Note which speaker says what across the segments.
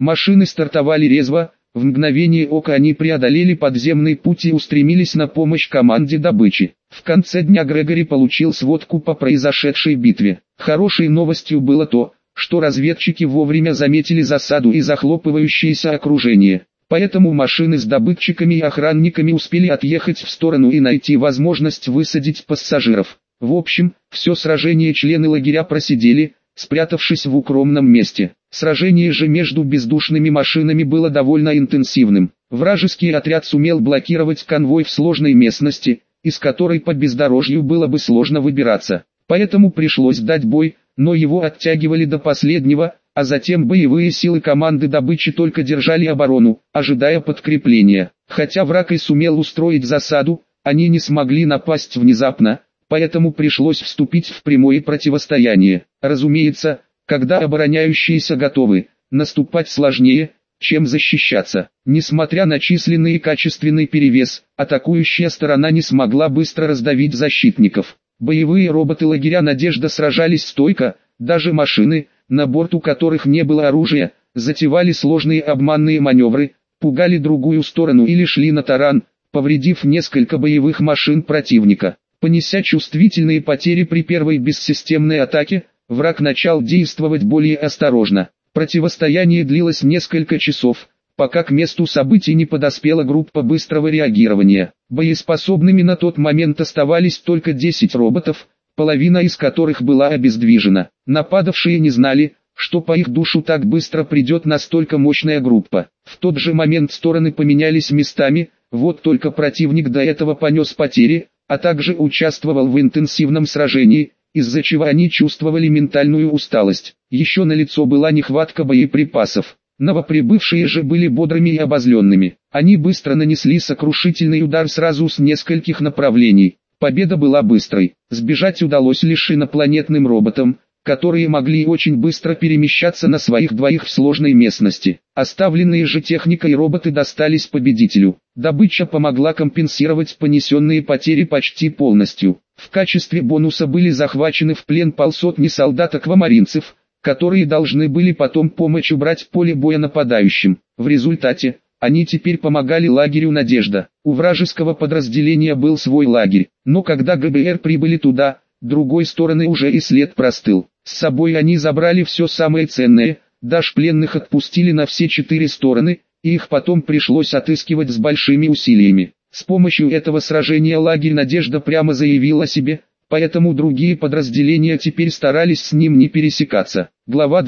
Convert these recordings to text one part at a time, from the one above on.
Speaker 1: Машины стартовали резво, в мгновение ока они преодолели подземный путь и устремились на помощь команде добычи. В конце дня Грегори получил сводку по произошедшей битве. Хорошей новостью было то, что разведчики вовремя заметили засаду и захлопывающееся окружение. Поэтому машины с добытчиками и охранниками успели отъехать в сторону и найти возможность высадить пассажиров. В общем, все сражение члены лагеря просидели, спрятавшись в укромном месте. Сражение же между бездушными машинами было довольно интенсивным. Вражеский отряд сумел блокировать конвой в сложной местности, из которой по бездорожью было бы сложно выбираться. Поэтому пришлось дать бой, но его оттягивали до последнего, а затем боевые силы команды добычи только держали оборону, ожидая подкрепления. Хотя враг и сумел устроить засаду, они не смогли напасть внезапно, поэтому пришлось вступить в прямое противостояние. Разумеется, когда обороняющиеся готовы, наступать сложнее, чем защищаться. Несмотря на численный и качественный перевес, атакующая сторона не смогла быстро раздавить защитников. Боевые роботы лагеря «Надежда» сражались стойко, даже машины, на борту которых не было оружия, затевали сложные обманные маневры, пугали другую сторону или шли на таран, повредив несколько боевых машин противника. Понеся чувствительные потери при первой бессистемной атаке, враг начал действовать более осторожно. Противостояние длилось несколько часов, пока к месту событий не подоспела группа быстрого реагирования. Боеспособными на тот момент оставались только 10 роботов, половина из которых была обездвижена. Нападавшие не знали, что по их душу так быстро придет настолько мощная группа. В тот же момент стороны поменялись местами, вот только противник до этого понес потери, а также участвовал в интенсивном сражении, из-за чего они чувствовали ментальную усталость. Еще налицо была нехватка боеприпасов. Новоприбывшие же были бодрыми и обозленными. Они быстро нанесли сокрушительный удар сразу с нескольких направлений. Победа была быстрой. Сбежать удалось лишь инопланетным роботам, которые могли очень быстро перемещаться на своих двоих в сложной местности. Оставленные же техникой роботы достались победителю. Добыча помогла компенсировать понесенные потери почти полностью. В качестве бонуса были захвачены в плен полсотни солдат-аквамаринцев, которые должны были потом помочь убрать поле боя нападающим. В результате, они теперь помогали лагерю «Надежда». У вражеского подразделения был свой лагерь, но когда ГБР прибыли туда, другой стороны уже и след простыл. С собой они забрали все самое ценное, даже пленных отпустили на все 4 стороны, и их потом пришлось отыскивать с большими усилиями. С помощью этого сражения лагерь «Надежда» прямо заявил о себе, поэтому другие подразделения теперь старались с ним не пересекаться. Глава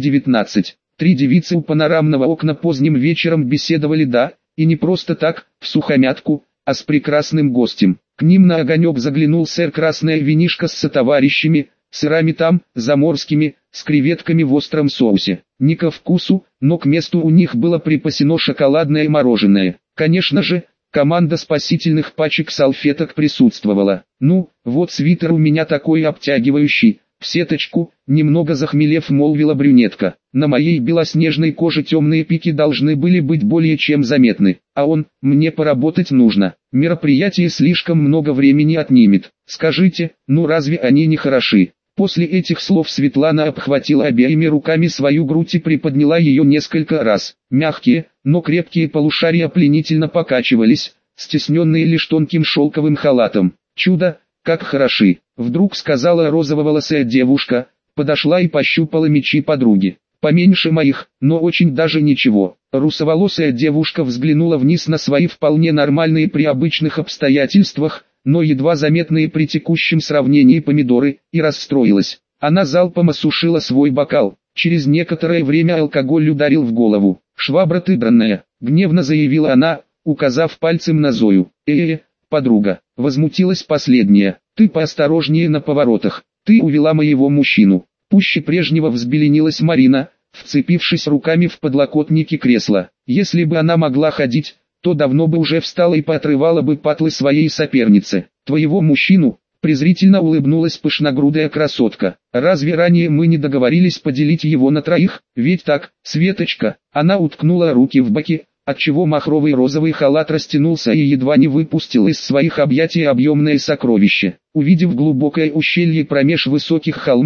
Speaker 1: 219. 3 девицы у панорамного окна поздним вечером беседовали и не просто так, всухомятку, а с прекрасным гостем. К ним на огонек заглянул сэр Красное Винишко с сотоварищами, сырами там, заморскими, с креветками в остром соусе. Не ко вкусу, но к месту у них было припасено шоколадное мороженое. Конечно же, команда спасительных пачек салфеток присутствовала. Ну, вот свитер у меня такой обтягивающий, в сеточку, немного захмелев молвила брюнетка. На моей белоснежной коже темные пики должны были быть более чем заметны, а мне поработать нужно. Мероприятие слишком много времени отнимет. Скажите, ну разве они не хороши? После этих слов Светлана обхватила обеими руками свою грудь и приподняла ее несколько раз. Мягкие, но крепкие полушария пленительно покачивались, стесненные лишь тонким шелковым халатом. Чудо, как хороши! Вдруг сказала розововолосая девушка, подошла и пощупала мечи подруги. Поменьше моих, но очень даже ничего. Русоволосая девушка взглянула вниз на свои вполне нормальные при обычных обстоятельствах, но едва заметные при текущем сравнении помидоры, и расстроилась. Она залпом осушила свой бокал. Через некоторое время алкоголь ударил в голову. «Швабра ты дранная», — гневно заявила она, указав пальцем на Зою. Подруга», — возмутилась последняя, — «ты поосторожнее на поворотах, ты увела моего мужчину». Пуще прежнего взбеленилась Марина, вцепившись руками в подлокотники кресла. Если бы она могла ходить, то давно бы уже встала и поотрывала бы патлы своей сопернице. «Твоего мужчину?» — презрительно улыбнулась пышногрудая красотка. «Разве ранее мы не договорились поделить его на троих? Ведь так, Светочка?» Она уткнула руки в боки, отчего махровый розовый халат растянулся и едва не выпустил из своих объятий объемное сокровище. Увидев глубокое ущелье промеж высоких холмов,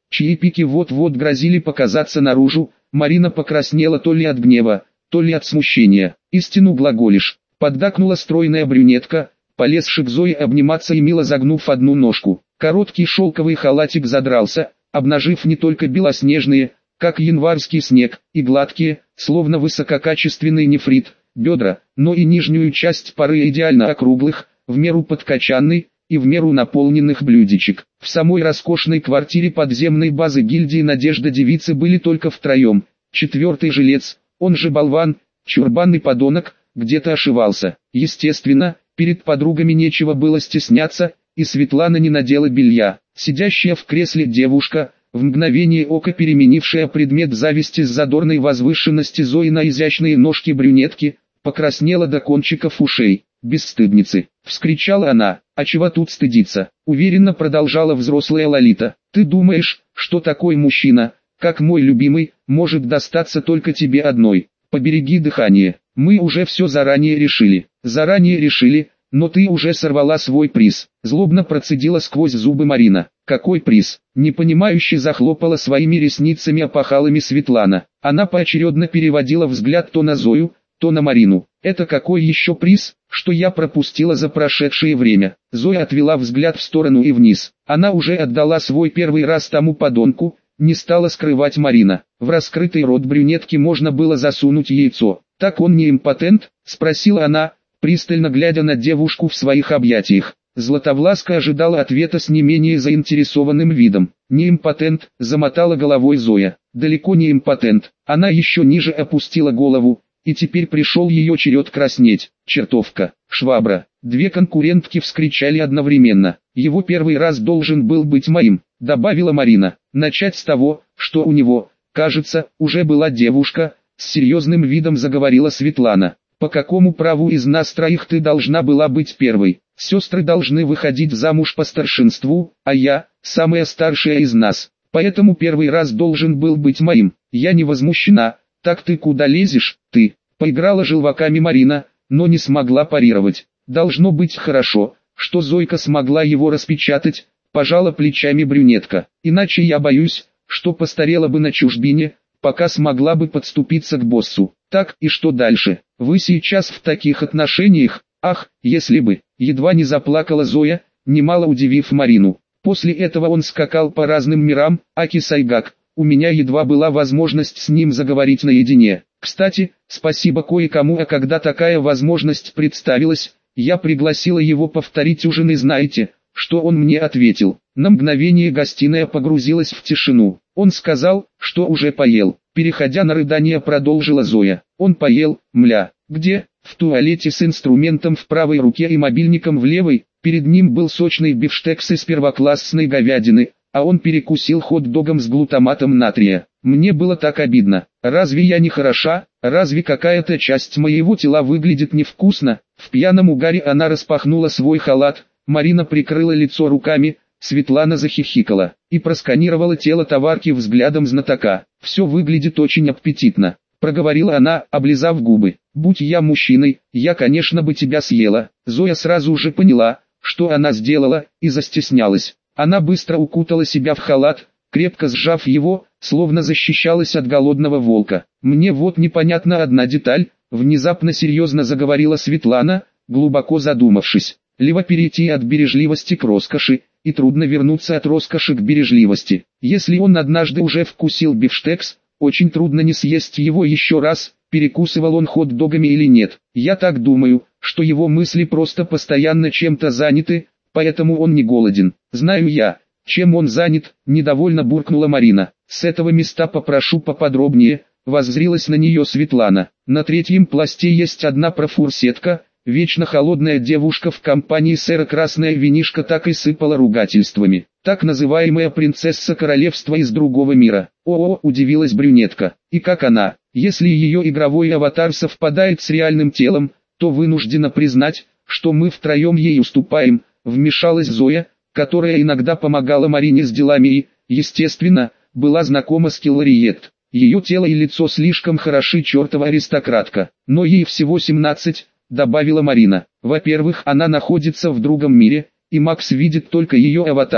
Speaker 1: чьи пики вот-вот грозили показаться наружу. Марина покраснела то ли от гнева, то ли от смущения. «Истину глаголишь», — поддакнула стройная брюнетка, полезши к Зое обниматься и мило загнув одну ножку. Короткий шелковый халатик задрался, обнажив не только белоснежные, как январский снег, и гладкие, словно высококачественный нефрит, бедра, но и нижнюю часть пары идеально округлых, в меру подкачанной и в меру наполненных блюдечек. В самой роскошной квартире подземной базы гильдии Надежда девицы были только втроем. Четвертый жилец, он же болван, чурбанный подонок, где-то ошивался. Естественно, перед подругами нечего было стесняться, и Светлана не надела белья. Сидящая в кресле девушка, в мгновение ока переменившая предмет зависти с задорной возвышенности Зои на изящные ножки брюнетки, покраснела до кончиков ушей. «Бесстыдницы!» — вскричала она. «А чего тут стыдиться?» — уверенно продолжала взрослая Лолита. «Ты думаешь, что такой мужчина, как мой любимый, может достаться только тебе одной? Побереги дыхание. Мы уже все заранее решили». «Заранее решили, но ты уже сорвала свой приз», — злобно процедила сквозь зубы Марина. «Какой приз?» — непонимающе захлопала своими ресницами опахалами Светлана. Она поочередно переводила взгляд то на Зою, то на Марину. «Это какой еще приз, что я пропустила за прошедшее время?» Зоя отвела взгляд в сторону и вниз. Она уже отдала свой первый раз тому подонку, не стала скрывать Марина. В раскрытый рот брюнетки можно было засунуть яйцо. «Так он не импотент?» — спросила она, пристально глядя на девушку в своих объятиях. Златовласка ожидала ответа с не менее заинтересованным видом. «Не импотент», — замотала головой Зоя. «Далеко не импотент». Она еще ниже опустила голову, и теперь пришел ее черед краснеть. «Чертовка! Швабра!» Две конкурентки вскричали одновременно. «Его первый раз должен был быть моим», — добавила Марина. «Начать с того, что у него, кажется, уже была девушка», — с серьезным видом заговорила Светлана. «По какому праву из нас троих ты должна была быть первой? Сестры должны выходить замуж по старшинству, а я, самая старшая из нас. Поэтому первый раз должен был быть моим. Я не возмущена». «Так ты куда лезешь, ты?» — поиграла желваками Марина, но не смогла парировать. «Должно быть хорошо, что Зойка смогла его распечатать», — пожала плечами брюнетка. «Иначе я боюсь, что постарела бы на чужбине, пока смогла бы подступиться к боссу. Так, и что дальше? Вы сейчас в таких отношениях? Ах, если бы!» Едва не заплакала Зоя, немало удивив Марину. После этого он скакал по разным мирам, аки Сайгак. У меня едва была возможность с ним заговорить наедине. Кстати, спасибо кое-кому, а когда такая возможность представилась, я пригласила его повторить ужин, и знаете, что он мне ответил? На мгновение гостиная погрузилась в тишину. Он сказал, что уже поел. Переходя на рыдание, продолжила Зоя. Он поел, мля. Где? В туалете с инструментом в правой руке и мобильником в левой. Перед ним был сочный бифштекс из первоклассной говядины, а он перекусил хот-догом с глутаматом натрия. Мне было так обидно. Разве я не хороша? Разве какая-то часть моего тела выглядит невкусно? В пьяном угаре она распахнула свой халат, Марина прикрыла лицо руками, Светлана захихикала и просканировала тело товарки взглядом знатока. «Все выглядит очень аппетитно», — проговорила она, облизав губы. «Будь я мужчиной, я, конечно, бы тебя съела». Зоя сразу же поняла, что она сделала, и застеснялась. Она быстро укутала себя в халат, крепко сжав его, словно защищалась от голодного волка. «Мне вот непонятна одна деталь», — внезапно серьезно заговорила Светлана, глубоко задумавшись. «Либо перейти от бережливости к роскоши, и трудно вернуться от роскоши к бережливости. Если он однажды уже вкусил бифштекс, очень трудно не съесть его еще раз, перекусывал он хот-догами или нет. Я так думаю, что его мысли просто постоянно чем-то заняты, поэтому он не голоден. Знаю я, чем он занят», — недовольно буркнула Марина. «С этого места попрошу поподробнее», — воззрилась на нее Светлана. «На третьем пласте есть одна профурсетка». Вечно холодная девушка в компании сэра Красная Винишка так и сыпала ругательствами. Так называемая принцесса королевства из другого мира. «О-о», — удивилась брюнетка. «И как она? Если ее игровой аватар совпадает с реальным телом, то вынуждена признать, что мы втроем ей уступаем», — вмешалась Зоя, которая иногда помогала Марине с делами и, естественно, была знакома с Киллариет. Ее тело и лицо слишком хороши, чертова аристократка. Но ей всего 17, добавила Марина. Во-первых, она находится в другом мире, и Макс видит только ее аватара.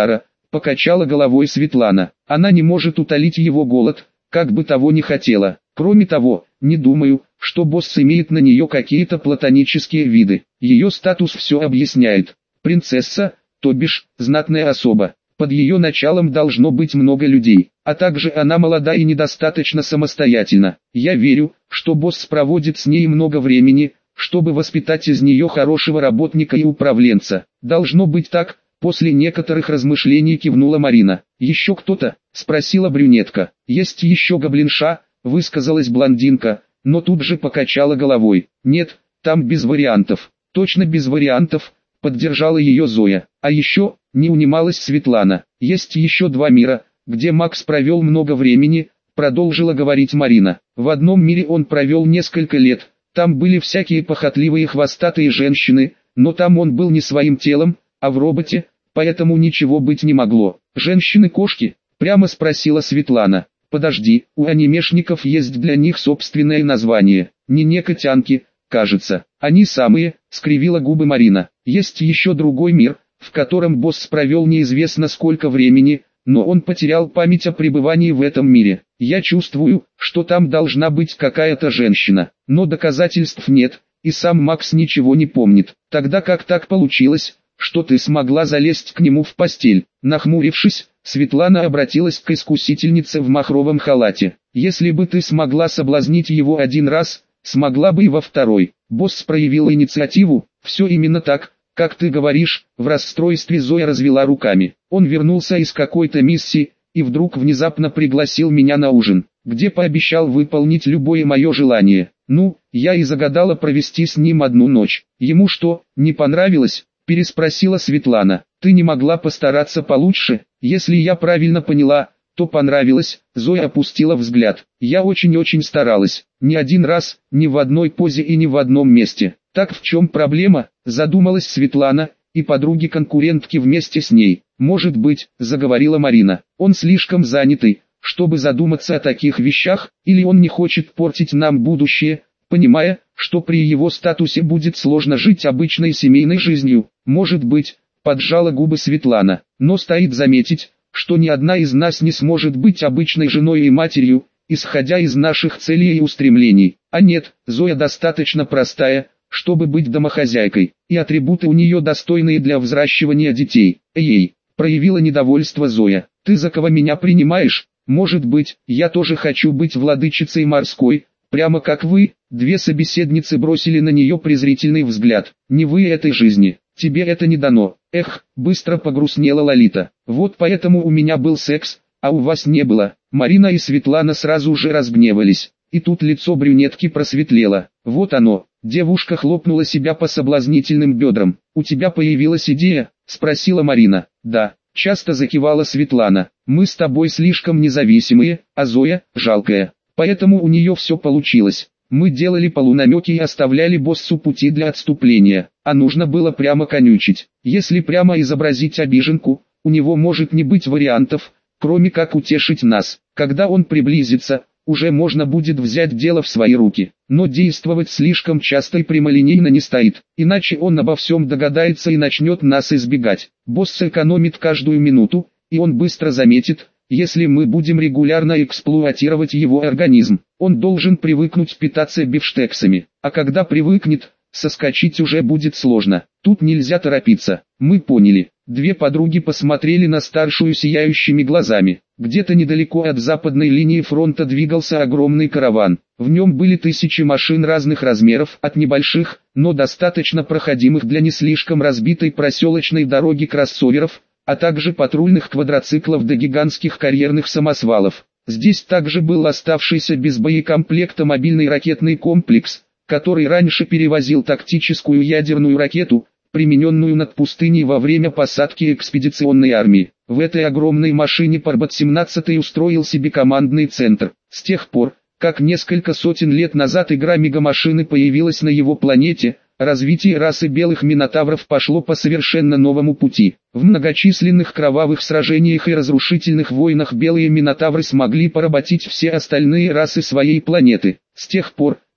Speaker 1: покачала головой Светлана. Она не может утолить его голод, как бы того ни хотела. Кроме того, не думаю, что босс имеет на нее какие-то платонические виды. Ее статус все объясняет. Принцесса, то бишь, знатная особа. Под ее началом должно быть много людей, а также она молода и недостаточно самостоятельна. Я верю, что босс проводит с ней много времени, чтобы воспитать из нее хорошего работника и управленца. Должно быть так, после некоторых размышлений кивнула Марина. Еще кто-то? Спросила брюнетка. Есть еще гоблинша, высказалась блондинка, но тут же покачала головой. Нет, там без вариантов. Точно без вариантов, поддержала ее Зоя. А еще, не унималась Светлана, есть еще два мира, где Макс провел много времени, продолжила говорить Марина. В одном мире он провел несколько лет, там были всякие похотливые хвостатые женщины, но там он был не своим телом, а в роботе, поэтому ничего быть не могло. Женщины-кошки? Прямо спросила Светлана. Подожди, у анимешников есть для них собственное название, не котянки, кажется. Они самые, скривила губы Марина. Есть еще другой мир, в котором босс провел неизвестно сколько времени, но он потерял память о пребывании в этом мире. Я чувствую, что там должна быть какая-то женщина, но доказательств нет, и сам Макс ничего не помнит. Тогда как так получилось, что ты смогла залезть к нему в постель? Нахмурившись, Светлана обратилась к искусительнице в махровом халате. Если бы ты смогла соблазнить его один раз, смогла бы и во второй. Босс проявил инициативу, все именно так, как ты говоришь. В расстройстве Зоя развела руками. Он вернулся из какой-то миссии, и вдруг внезапно пригласил меня на ужин, где пообещал выполнить любое мое желание. Ну, я и загадала провести с ним одну ночь. Ему что, не понравилось? Переспросила Светлана. Ты не могла постараться получше? Если я правильно поняла, то понравилось. Зоя опустила взгляд. Я очень-очень старалась. Не один раз, ни в одной позе и ни в одном месте. Так в чем проблема? Задумалась Светлана, и подруги-конкурентки вместе с ней. Может быть, заговорила Марина. Он слишком занятый, чтобы задуматься о таких вещах, или он не хочет портить нам будущее, понимая, что при его статусе будет сложно жить обычной семейной жизнью. Может быть, поджала губы Светлана, но стоит заметить, что ни одна из нас не сможет быть обычной женой и матерью, исходя из наших целей и устремлений. А нет, Зоя достаточно простая, чтобы быть домохозяйкой, и атрибуты у нее достойные для взращивания детей. Эй, проявила недовольство Зоя. Ты за кого меня принимаешь? Может быть, я тоже хочу быть владычицей морской, прямо как вы? Две собеседницы бросили на нее презрительный взгляд. Не вы этой жизни, тебе это не дано. Эх, быстро погрустнела Лолита. Вот поэтому у меня был секс, а у вас не было. Марина и Светлана сразу же разгневались. И тут лицо брюнетки просветлело. Вот оно. Девушка хлопнула себя по соблазнительным бедрам. «У тебя появилась идея?» – спросила Марина. «Да», – часто закивала Светлана. «Мы с тобой слишком независимые, а Зоя – жалкая. Поэтому у нее все получилось. Мы делали полунамеки и оставляли боссу пути для отступления, а нужно было прямо конючить. Если прямо изобразить обиженку, у него может не быть вариантов, кроме как утешить нас. Когда он приблизится, уже можно будет взять дело в свои руки. Но действовать слишком часто и прямолинейно не стоит, иначе он обо всем догадается и начнет нас избегать. Босс экономит каждую минуту, и он быстро заметит, если мы будем регулярно эксплуатировать его организм. Он должен привыкнуть питаться бифштексами, а когда привыкнет, соскочить уже будет сложно. Тут нельзя торопиться. Мы поняли. Две подруги посмотрели на старшую сияющими глазами. Где-то недалеко от западной линии фронта двигался огромный караван. В нем были тысячи машин разных размеров, от небольших, но достаточно проходимых для не слишком разбитой проселочной дороги кроссоверов, а также патрульных квадроциклов до гигантских карьерных самосвалов. Здесь также был оставшийся без боекомплекта мобильный ракетный комплекс, который раньше перевозил тактическую ядерную ракету, примененную над пустыней во время посадки экспедиционной армии. В этой огромной машине Парбат-17 устроил себе командный центр. С тех пор, как несколько сотен лет назад игра Мегамашины появилась на его планете, развитие расы белых минотавров пошло по совершенно новому пути. В многочисленных кровавых сражениях и разрушительных войнах белые минотавры смогли поработить все остальные расы своей планеты. С тех пор,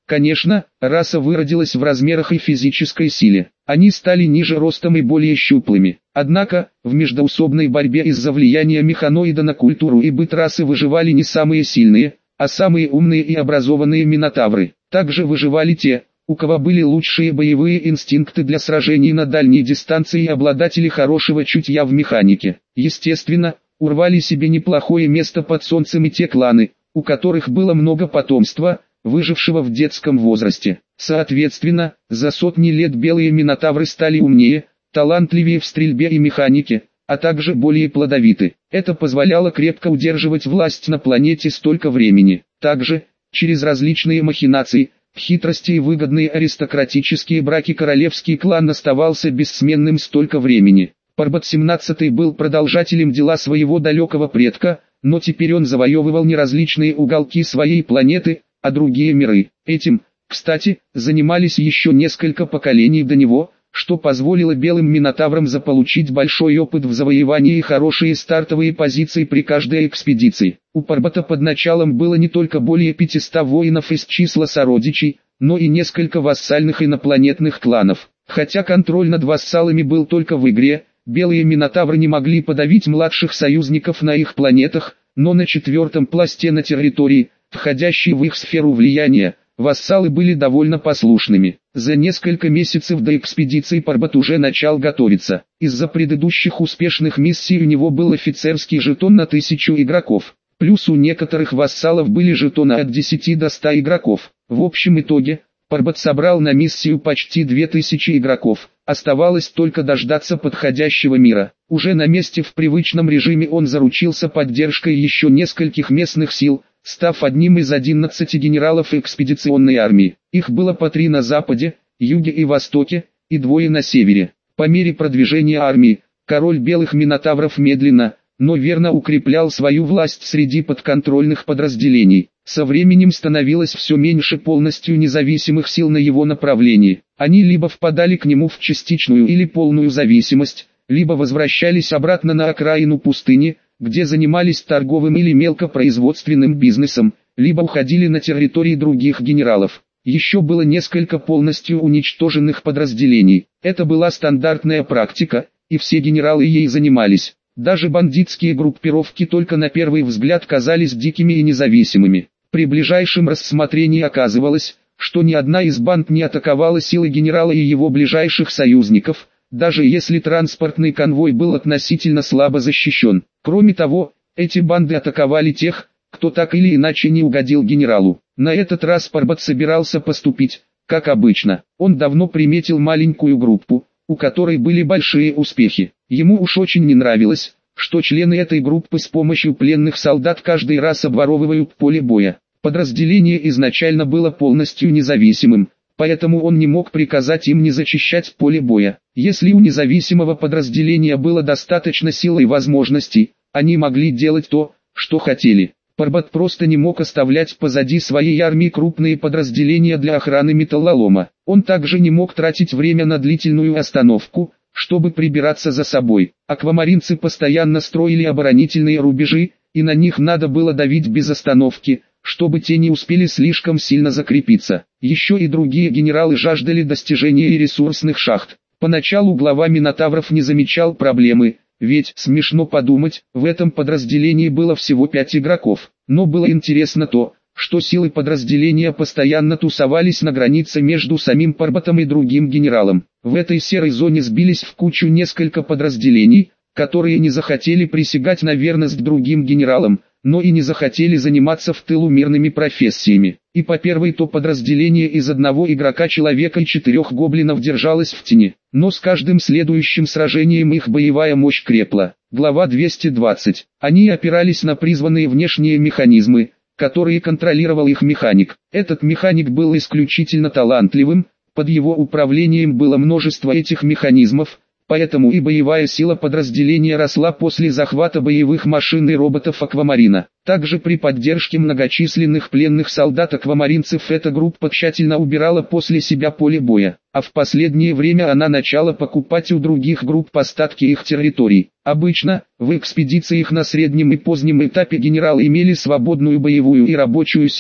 Speaker 1: Конечно, раса выродилась в размерах и физической силе. Они стали ниже ростом и более щуплыми. Однако, в междоусобной борьбе из-за влияния механоида на культуру и быт расы выживали не самые сильные, а самые умные и образованные минотавры. Также выживали те, у кого были лучшие боевые инстинкты для сражений на дальней дистанции и обладатели хорошего чутья в механике. Естественно, урвали себе неплохое место под солнцем и те кланы, у которых было много потомства, выжившего в детском возрасте. Соответственно, за сотни лет белые минотавры стали умнее, талантливее в стрельбе и механике, а также более плодовиты. Это позволяло крепко удерживать власть на планете столько времени. Также, через различные махинации, хитрости и выгодные аристократические браки королевский клан оставался бессменным столько времени. Парбат 17 был продолжателем дела своего далекого предка, но теперь он завоевывал не различные уголки своей планеты, а другие миры. Этим, кстати, занимались еще несколько поколений до него, что позволило белым минотаврам заполучить большой опыт в завоевании и хорошие стартовые позиции при каждой экспедиции. У Парбата под началом было не только более 500 воинов из числа сородичей, но и несколько вассальных инопланетных кланов. Хотя контроль над вассалами был только в игре, белые минотавры не могли подавить младших союзников на их планетах, но на четвертом пласте на территории, входящей в их сферу влияния, вассалы были довольно послушными. За несколько месяцев до экспедиции Парбат уже начал готовиться. Из-за предыдущих успешных миссий у него был офицерский жетон на 1000 игроков. Плюс у некоторых вассалов были жетоны от 10 до 100 игроков. В общем итоге, Парбат собрал на миссию почти 2000 игроков. Оставалось только дождаться подходящего мира. Уже на месте в привычном режиме он заручился поддержкой еще нескольких местных сил, став одним из 11 генералов экспедиционной армии. Их было по 3 на западе, юге и востоке, и 2 на севере. По мере продвижения армии, король белых минотавров медленно, но верно укреплял свою власть среди подконтрольных подразделений. Со временем становилось все меньше полностью независимых сил на его направлении. Они либо впадали к нему в частичную или полную зависимость, либо возвращались обратно на окраину пустыни, где занимались торговым или мелкопроизводственным бизнесом, либо уходили на территории других генералов. Еще было несколько полностью уничтоженных подразделений. Это была стандартная практика, и все генералы ей занимались. Даже бандитские группировки только на первый взгляд казались дикими и независимыми. При ближайшем рассмотрении оказывалось, что ни одна из банд не атаковала силы генерала и его ближайших союзников, даже если транспортный конвой был относительно слабо защищен. Кроме того, эти банды атаковали тех, кто так или иначе не угодил генералу. На этот раз Парбат собирался поступить, как обычно. Он давно приметил маленькую группу, у которой были большие успехи. Ему уж очень не нравилось, что члены этой группы с помощью пленных солдат каждый раз обворовывают поле боя. Подразделение изначально было полностью независимым, поэтому он не мог приказать им не зачищать поле боя. Если у независимого подразделения было достаточно сил и возможностей, они могли делать то, что хотели. Парбат просто не мог оставлять позади своей армии крупные подразделения для охраны металлолома. Он также не мог тратить время на длительную остановку, чтобы прибираться за собой. Аквамаринцы постоянно строили оборонительные рубежи, и на них надо было давить без остановки, чтобы те не успели слишком сильно закрепиться. Еще и другие генералы жаждали достижения ресурсных шахт. Поначалу глава Минотавров не замечал проблемы, ведь, смешно подумать, в этом подразделении было всего 5 игроков. Но было интересно то, что силы подразделения постоянно тусовались на границе между самим Парбатом и другим генералом. В этой серой зоне сбились в кучу несколько подразделений, которые не захотели присягать на верность другим генералам, но и не захотели заниматься в тылу мирными профессиями. И по первой то подразделение из одного игрока-человека и 4 гоблинов держалось в тени, но с каждым следующим сражением их боевая мощь крепла. Глава 220. Они опирались на призванные внешние механизмы, которые контролировал их механик. Этот механик был исключительно талантливым, под его управлением было множество этих механизмов, поэтому и боевая сила подразделения росла после захвата боевых машин и роботов Аквамарина. Также при поддержке многочисленных пленных солдат аквамаринцев эта группа тщательно убирала после себя поле боя, а в последнее время она начала покупать у других групп остатки их территорий. Обычно, в экспедициях на среднем и позднем этапе генералы имели свободную боевую и рабочую силу,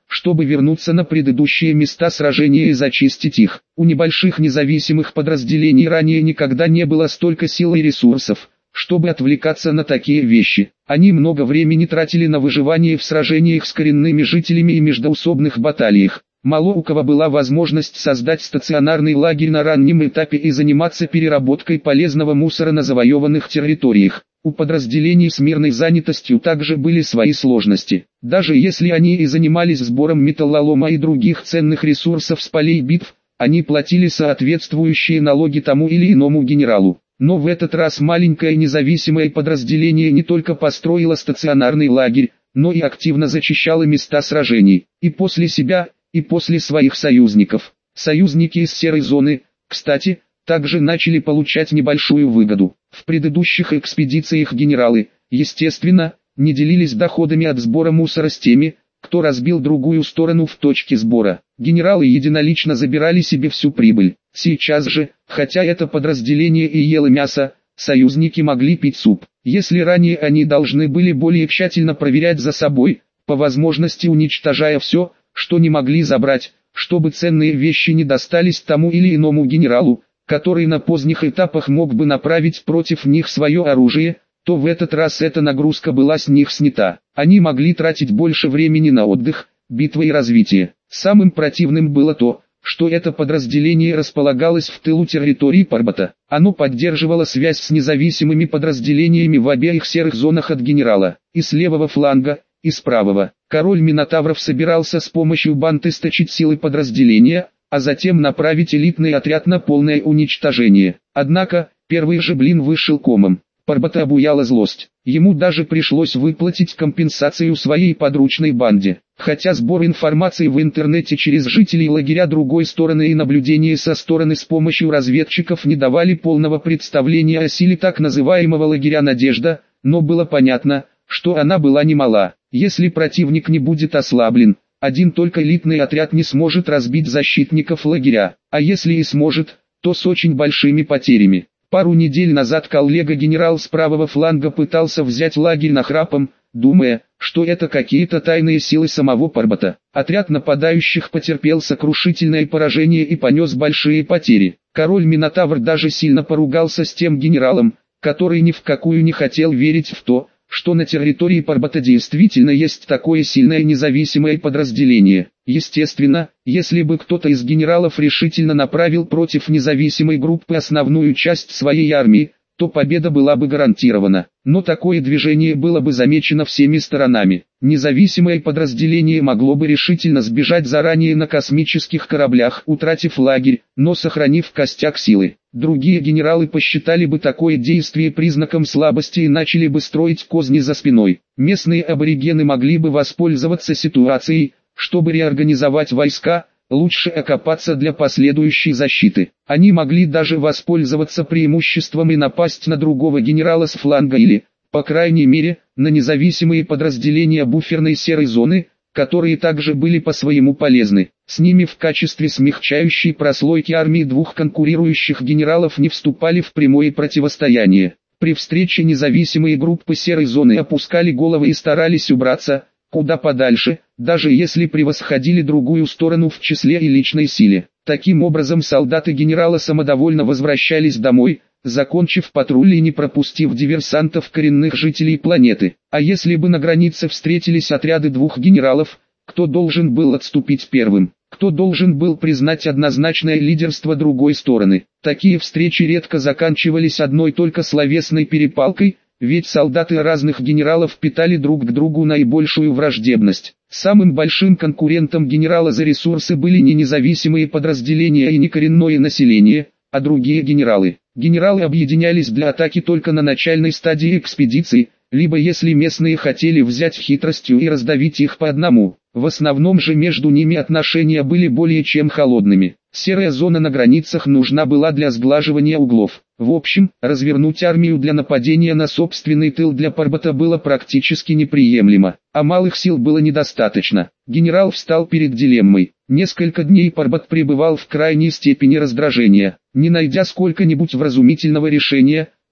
Speaker 1: чтобы вернуться на предыдущие места сражения и зачистить их. У небольших независимых подразделений ранее никогда не было столько сил и ресурсов, чтобы отвлекаться на такие вещи. Они много времени тратили на выживание в сражениях с коренными жителями и междоусобных баталиях. Мало у кого была возможность создать стационарный лагерь на раннем этапе и заниматься переработкой полезного мусора на завоеванных территориях. У подразделений с мирной занятостью также были свои сложности. Даже если они и занимались сбором металлолома и других ценных ресурсов с полей битв, они платили соответствующие налоги тому или иному генералу. Но в этот раз маленькое независимое подразделение не только построило стационарный лагерь, но и активно зачищало места сражений. И после себя, и после своих союзников. Союзники из серой зоны, кстати, также начали получать небольшую выгоду. В предыдущих экспедициях генералы, естественно, не делились доходами от сбора мусора с теми, кто разбил другую сторону в точке сбора. Генералы единолично забирали себе всю прибыль. Сейчас же, хотя это подразделение и ело мясо, союзники могли пить суп. Если ранее они должны были более тщательно проверять за собой, по возможности уничтожая все, что не могли забрать, чтобы ценные вещи не достались тому или иному генералу, который на поздних этапах мог бы направить против них свое оружие, то в этот раз эта нагрузка была с них снята. Они могли тратить больше времени на отдых, битвы и развитие. Самым противным было то, что это подразделение располагалось в тылу территории Парбата. Оно поддерживало связь с независимыми подразделениями в обеих серых зонах от генерала, и с левого фланга, и с правого. Король Минотавров собирался с помощью банд истощить силы подразделения, а затем направить элитный отряд на полное уничтожение. Однако, первый же блин вышел комом. Парбата обуяла злость. Ему даже пришлось выплатить компенсацию своей подручной банде. Хотя сбор информации в интернете через жителей лагеря другой стороны и наблюдение со стороны с помощью разведчиков не давали полного представления о силе так называемого лагеря «Надежда», но было понятно, что она была немала. Если противник не будет ослаблен, один только элитный отряд не сможет разбить защитников лагеря, а если и сможет, то с очень большими потерями. Пару недель назад коллега-генерал с правого фланга пытался взять лагерь нахрапом, думая, что это какие-то тайные силы самого Парбата. Отряд нападающих потерпел сокрушительное поражение и понес большие потери. Король Минотавр даже сильно поругался с тем генералом, который ни в какую не хотел верить в то, что на территории Парбата действительно есть такое сильное независимое подразделение. Естественно, если бы кто-то из генералов решительно направил против независимой группы основную часть своей армии, то победа была бы гарантирована. Но такое движение было бы замечено всеми сторонами. Независимое подразделение могло бы решительно сбежать заранее на космических кораблях, утратив лагерь, но сохранив костяк силы. Другие генералы посчитали бы такое действие признаком слабости и начали бы строить козни за спиной. Местные аборигены могли бы воспользоваться ситуацией, чтобы реорганизовать войска, лучше окопаться для последующей защиты. Они могли даже воспользоваться преимуществом и напасть на другого генерала с фланга или, по крайней мере, на независимые подразделения буферной серой зоны, которые также были по-своему полезны. С ними в качестве смягчающей прослойки армии двух конкурирующих генералов не вступали в прямое противостояние. При встрече независимые группы серой зоны опускали головы и старались убраться куда подальше, даже если превосходили другую сторону в числе и личной силе. Таким образом солдаты генерала самодовольно возвращались домой, закончив патруль и не пропустив диверсантов коренных жителей планеты. А если бы на границе встретились отряды двух генералов, кто должен был отступить первым? Кто должен был признать однозначное лидерство другой стороны? Такие встречи редко заканчивались одной только словесной перепалкой, ведь солдаты разных генералов питали друг к другу наибольшую враждебность. Самым большим конкурентом генерала за ресурсы были не независимые подразделения и не коренное население, а другие генералы. Генералы объединялись для атаки только на начальной стадии экспедиции, либо если местные хотели взять хитростью и раздавить их по одному. В основном же между ними отношения были более чем холодными. Серая зона на границах нужна была для сглаживания углов. В общем, развернуть армию для нападения на собственный тыл для Парбата было практически неприемлемо, а малых сил было недостаточно. Генерал встал перед дилеммой. Несколько дней Парбат пребывал в крайней степени раздражения. Не найдя сколько-нибудь вразумительного решения,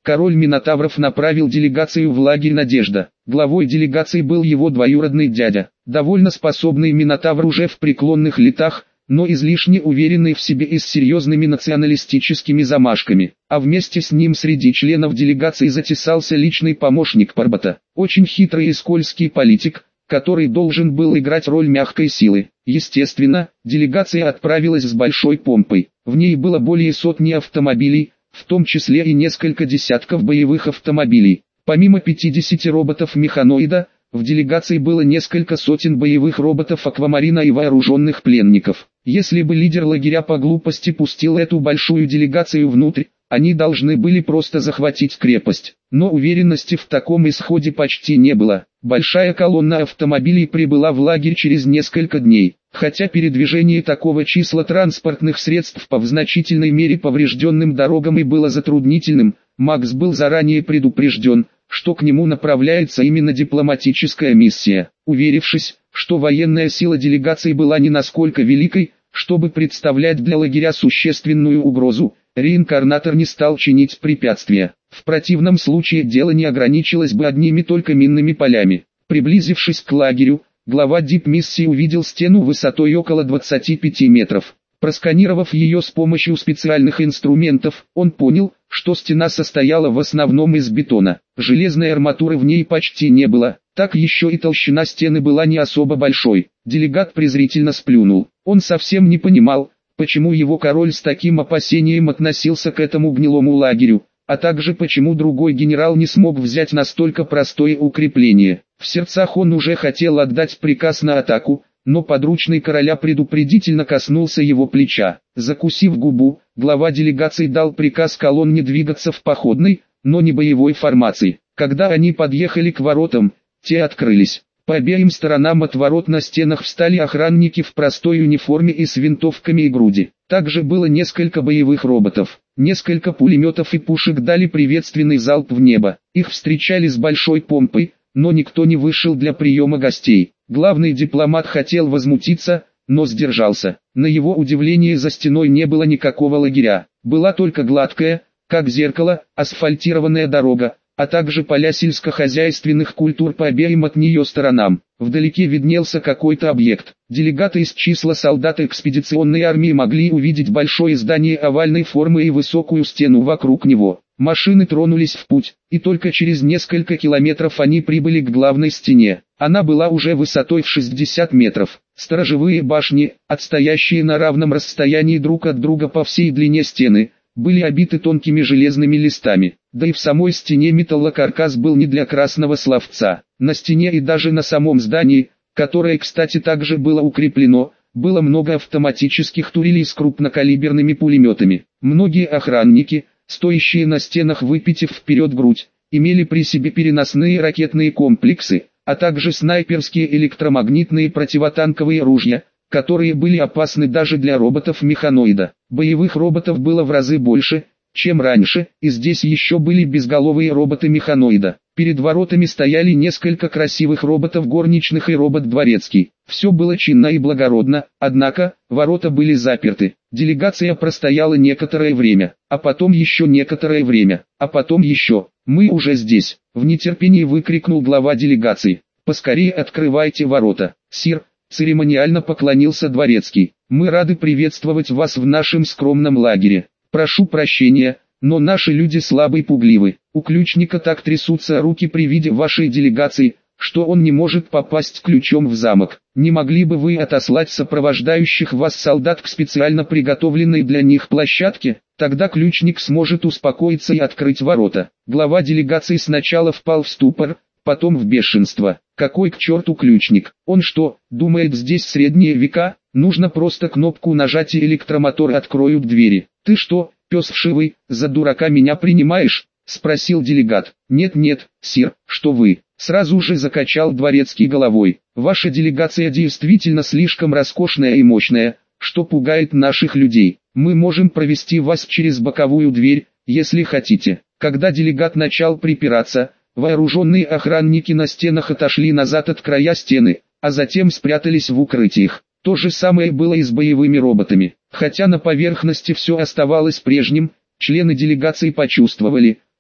Speaker 1: Король Минотавров направил делегацию в лагерь «Надежда». Главой делегации был его двоюродный дядя, довольно способный Минотавр уже в преклонных летах, но излишне уверенный в себе и с серьезными националистическими замашками. А вместе с ним среди членов делегации затесался личный помощник Парбата, очень хитрый и скользкий политик, который должен был играть роль мягкой силы. Естественно, делегация отправилась с большой помпой. В ней было более сотни автомобилей, в том числе и несколько десятков боевых автомобилей. Помимо 50 роботов-механоида, в делегации было несколько сотен боевых роботов Аквамарина и вооруженных пленников. Если бы лидер лагеря по глупости пустил эту большую делегацию внутрь, они должны были просто захватить крепость. Но уверенности в таком исходе почти не было. Большая колонна автомобилей прибыла в лагерь через несколько дней. Хотя передвижение такого числа транспортных средств по в значительной мере поврежденным дорогам и было затруднительным, Макс был заранее предупрежден, что к нему направляется именно дипломатическая миссия. Уверившись, что военная сила делегации была не насколько великой, чтобы представлять для лагеря существенную угрозу, реинкарнатор не стал чинить препятствия. В противном случае дело не ограничилось бы одними только минными полями. Приблизившись к лагерю, глава дипмиссии увидел стену высотой около 25 метров. Просканировав ее с помощью специальных инструментов, он понял, что стена состояла в основном из бетона. Железной арматуры в ней почти не было, так еще и толщина стены была не особо большой. Делегат презрительно сплюнул. Он совсем не понимал, почему его король с таким опасением относился к этому гнилому лагерю, а также почему другой генерал не смог взять настолько простое укрепление. В сердцах он уже хотел отдать приказ на атаку, но подручный короля предупредительно коснулся его плеча. Закусив губу, глава делегации дал приказ колонне двигаться в походной, но не боевой формации. Когда они подъехали к воротам, те открылись. По обеим сторонам от ворот на стенах встали охранники в простой униформе и с винтовками и груди. Также было несколько боевых роботов. Несколько пулеметов и пушек дали приветственный залп в небо. Их встречали с большой помпой, но никто не вышел для приема гостей. Главный дипломат хотел возмутиться, но сдержался. На его удивление за стеной не было никакого лагеря. Была только гладкая, как зеркало, асфальтированная дорога, а также поля сельскохозяйственных культур по обеим от нее сторонам. Вдалеке виднелся какой-то объект. Делегаты из числа солдат экспедиционной армии могли увидеть большое здание овальной формы и высокую стену вокруг него. Машины тронулись в путь, и только через несколько километров они прибыли к главной стене. Она была уже высотой в 60 метров. Сторожевые башни, отстоящие на равном расстоянии друг от друга по всей длине стены, были обиты тонкими железными листами. Да и в самой стене металлокаркас был не для красного словца. На стене и даже на самом здании, которое, кстати, также было укреплено, было много автоматических турелей с крупнокалиберными пулеметами. Многие охранники, стоящие на стенах выпитив вперед грудь, имели при себе переносные ракетные комплексы, а также снайперские электромагнитные противотанковые ружья, которые были опасны даже для роботов-механоида. Боевых роботов было в разы больше, чем раньше, и здесь еще были безголовые роботы-механоида. Перед воротами стояли несколько красивых роботов горничных и робот-дворецкий. Все было чинно и благородно, однако, ворота были заперты. Делегация простояла некоторое время, а потом еще некоторое время, а потом еще. «Мы уже здесь!» — в нетерпении выкрикнул глава делегации. «Поскорее открывайте ворота, сир!» — церемониально поклонился дворецкий. «Мы рады приветствовать вас в нашем скромном лагере. Прошу прощения, но наши люди слабы и пугливы. У ключника так трясутся руки при виде вашей делегации, что он не может попасть ключом в замок. Не могли бы вы отослать сопровождающих вас солдат к специально приготовленной для них площадке? Тогда ключник сможет успокоиться и открыть ворота». Глава делегации сначала впал в ступор, потом в бешенство. Какой к черту ключник? Он что, думает, здесь средние века? Нужно просто кнопку нажать и электромотор откроют двери. «Ты что, пес вшивый, за дурака меня принимаешь?» — спросил делегат. «Нет-нет, сир, что вы?» — сразу же закачал дворецкий головой. «Ваша делегация действительно слишком роскошная и мощная, что пугает наших людей. Мы можем провести вас через боковую дверь, если хотите». Когда делегат начал припираться, вооруженные охранники на стенах отошли назад от края стены, а затем спрятались в укрытиях. То же самое было и с боевыми роботами. Хотя на поверхности все оставалось прежним, члены делегации почувствовали,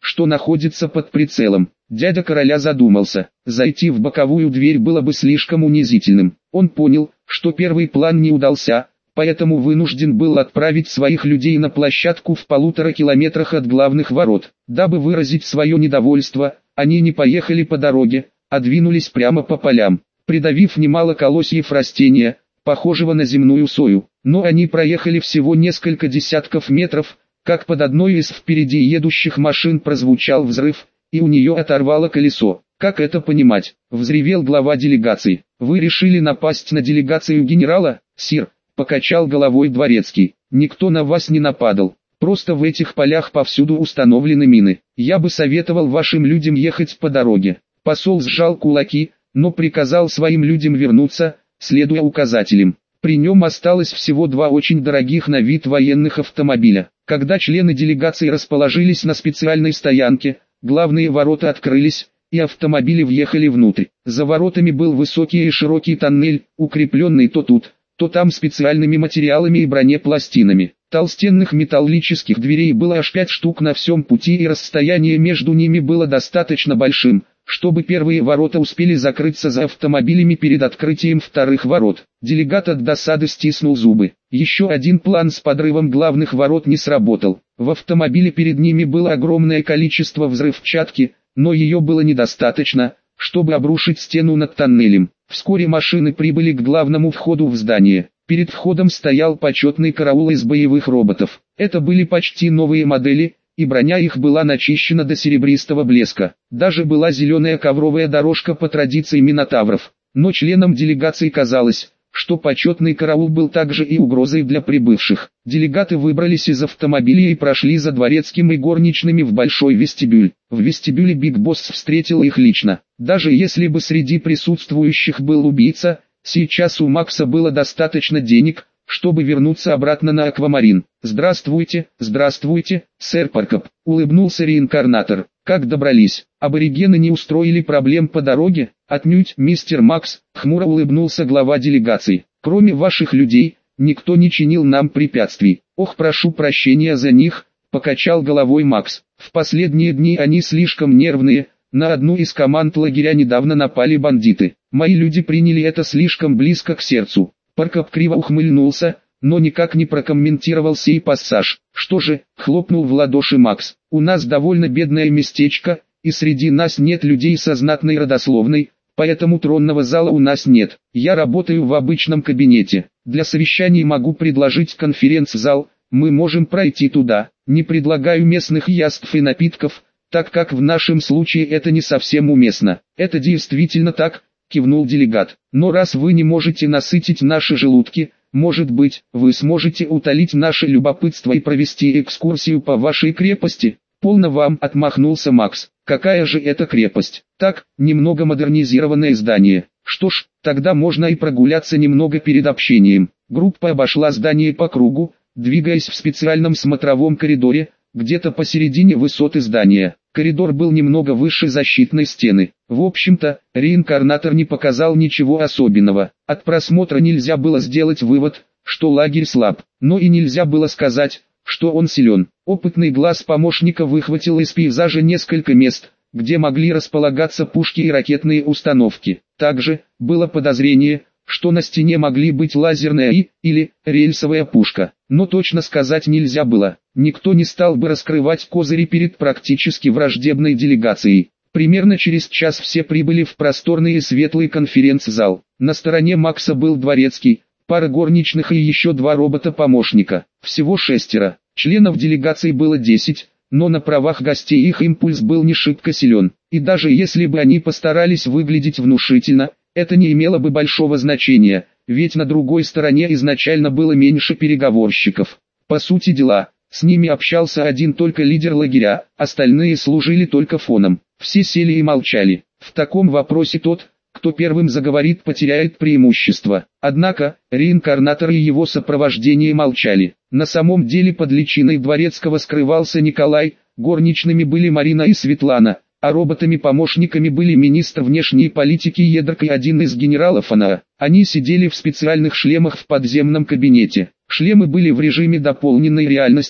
Speaker 1: что находится под прицелом. Дядя короля задумался. Зайти в боковую дверь было бы слишком унизительным. Он понял, что первый план не удался, поэтому вынужден был отправить своих людей на площадку в 1,5 километрах от главных ворот. Дабы выразить свое недовольство, они не поехали по дороге, а двинулись прямо по полям, придавив немало колосьев растения, похожего на земную сою. Но они проехали всего несколько десятков метров, как под одной из впереди едущих машин прозвучал взрыв, и у нее оторвало колесо. «Как это понимать?» — взревел глава делегации. «Вы решили напасть на делегацию генерала, сир?» — покачал головой дворецкий. «Никто на вас не нападал. Просто в этих полях повсюду установлены мины. Я бы советовал вашим людям ехать по дороге». Посол сжал кулаки, но приказал своим людям вернуться, следуя указателям. При нем осталось всего 2 очень дорогих на вид военных автомобиля. Когда члены делегации расположились на специальной стоянке, главные ворота открылись, и автомобили въехали внутрь. За воротами был высокий и широкий тоннель, укрепленный то тут, то там специальными материалами и бронепластинами. Толстенных металлических дверей было аж 5 штук на всем пути, и расстояние между ними было достаточно большим, чтобы первые ворота успели закрыться за автомобилями перед открытием вторых ворот. Делегат от досады стиснул зубы. Еще один план с подрывом главных ворот не сработал. В автомобиле перед ними было огромное количество взрывчатки, но ее было недостаточно, чтобы обрушить стену над тоннелем. Вскоре машины прибыли к главному входу в здание. Перед входом стоял почетный караул из боевых роботов. Это были почти новые модели, и броня их была начищена до серебристого блеска. Даже была зеленая ковровая дорожка по традиции минотавров. Но членам делегации казалось, что почетный караул был также и угрозой для прибывших. Делегаты выбрались из автомобиля и прошли за дворецким и горничными в большой вестибюль. В вестибюле Биг Босс встретил их лично. Даже если бы среди присутствующих был убийца, сейчас у Макса было достаточно денег, чтобы вернуться обратно на Аквамарин. «Здравствуйте, здравствуйте, сэр Паркоп», — улыбнулся реинкарнатор. «Как добрались? Аборигены не устроили проблем по дороге?» «Отнюдь, мистер Макс», — хмуро улыбнулся глава делегации. «Кроме ваших людей, никто не чинил нам препятствий». «Ох, прошу прощения за них», — покачал головой Макс. «В последние дни они слишком нервные, на одну из команд лагеря недавно напали бандиты. Мои люди приняли это слишком близко к сердцу». Паркоп криво ухмыльнулся, но никак не прокомментировал сей пассаж. «Что же», — хлопнул в ладоши Макс, — «у нас довольно бедное местечко, и среди нас нет людей со знатной родословной, поэтому тронного зала у нас нет. Я работаю в обычном кабинете. Для совещаний могу предложить конференц-зал, мы можем пройти туда. Не предлагаю местных яств и напитков, так как в нашем случае это не совсем уместно». «Это действительно так», — кивнул делегат. «Но раз вы не можете насытить наши желудки, может быть, вы сможете утолить наше любопытство и провести экскурсию по вашей крепости?» «Полно вам», — отмахнулся Макс. «Какая же это крепость?» «Так, немного модернизированное здание». «Что ж, тогда можно и прогуляться немного перед общением». Группа обошла здание по кругу, двигаясь в специальном смотровом коридоре, где-то посередине высоты здания. Коридор был немного выше защитной стены. В общем-то, реинкарнатор не показал ничего особенного. От просмотра нельзя было сделать вывод, что лагерь слаб, но и нельзя было сказать, что он силен. Опытный глаз помощника выхватил из пейзажа несколько мест, где могли располагаться пушки и ракетные установки. Также, было подозрение, что на стене могли быть лазерная или рельсовая пушка, но точно сказать нельзя было. Никто не стал бы раскрывать козыри перед практически враждебной делегацией. Примерно через час все прибыли в просторный и светлый конференц-зал. На стороне Макса был дворецкий, пара горничных и еще 2 робота-помощника. Всего 6. Членов делегации было 10, но на правах гостей их импульс был не шибко силен. И даже если бы они постарались выглядеть внушительно, это не имело бы большого значения, ведь на другой стороне изначально было меньше переговорщиков. По сути дела, с ними общался один только лидер лагеря, остальные служили только фоном. Все сели и молчали. В таком вопросе тот, кто первым заговорит, потеряет преимущество. Однако, реинкарнатор и его сопровождение молчали. На самом деле под личиной дворецкого скрывался Николай, горничными были Марина и Светлана, а роботами-помощниками были министр внешней политики Едрк и один из генералов АНА. Они сидели в специальных шлемах в подземном кабинете. Шлемы были в режиме дополненной реальности,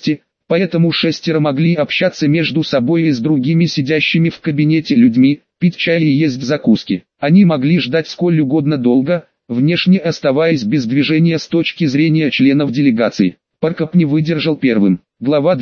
Speaker 1: Поэтому шестеро могли общаться между собой и с другими сидящими в кабинете людьми, пить чай и есть закуски. Они могли ждать сколь угодно долго, внешне оставаясь без движения с точки зрения членов делегации. Паркоп не выдержал первым. Глава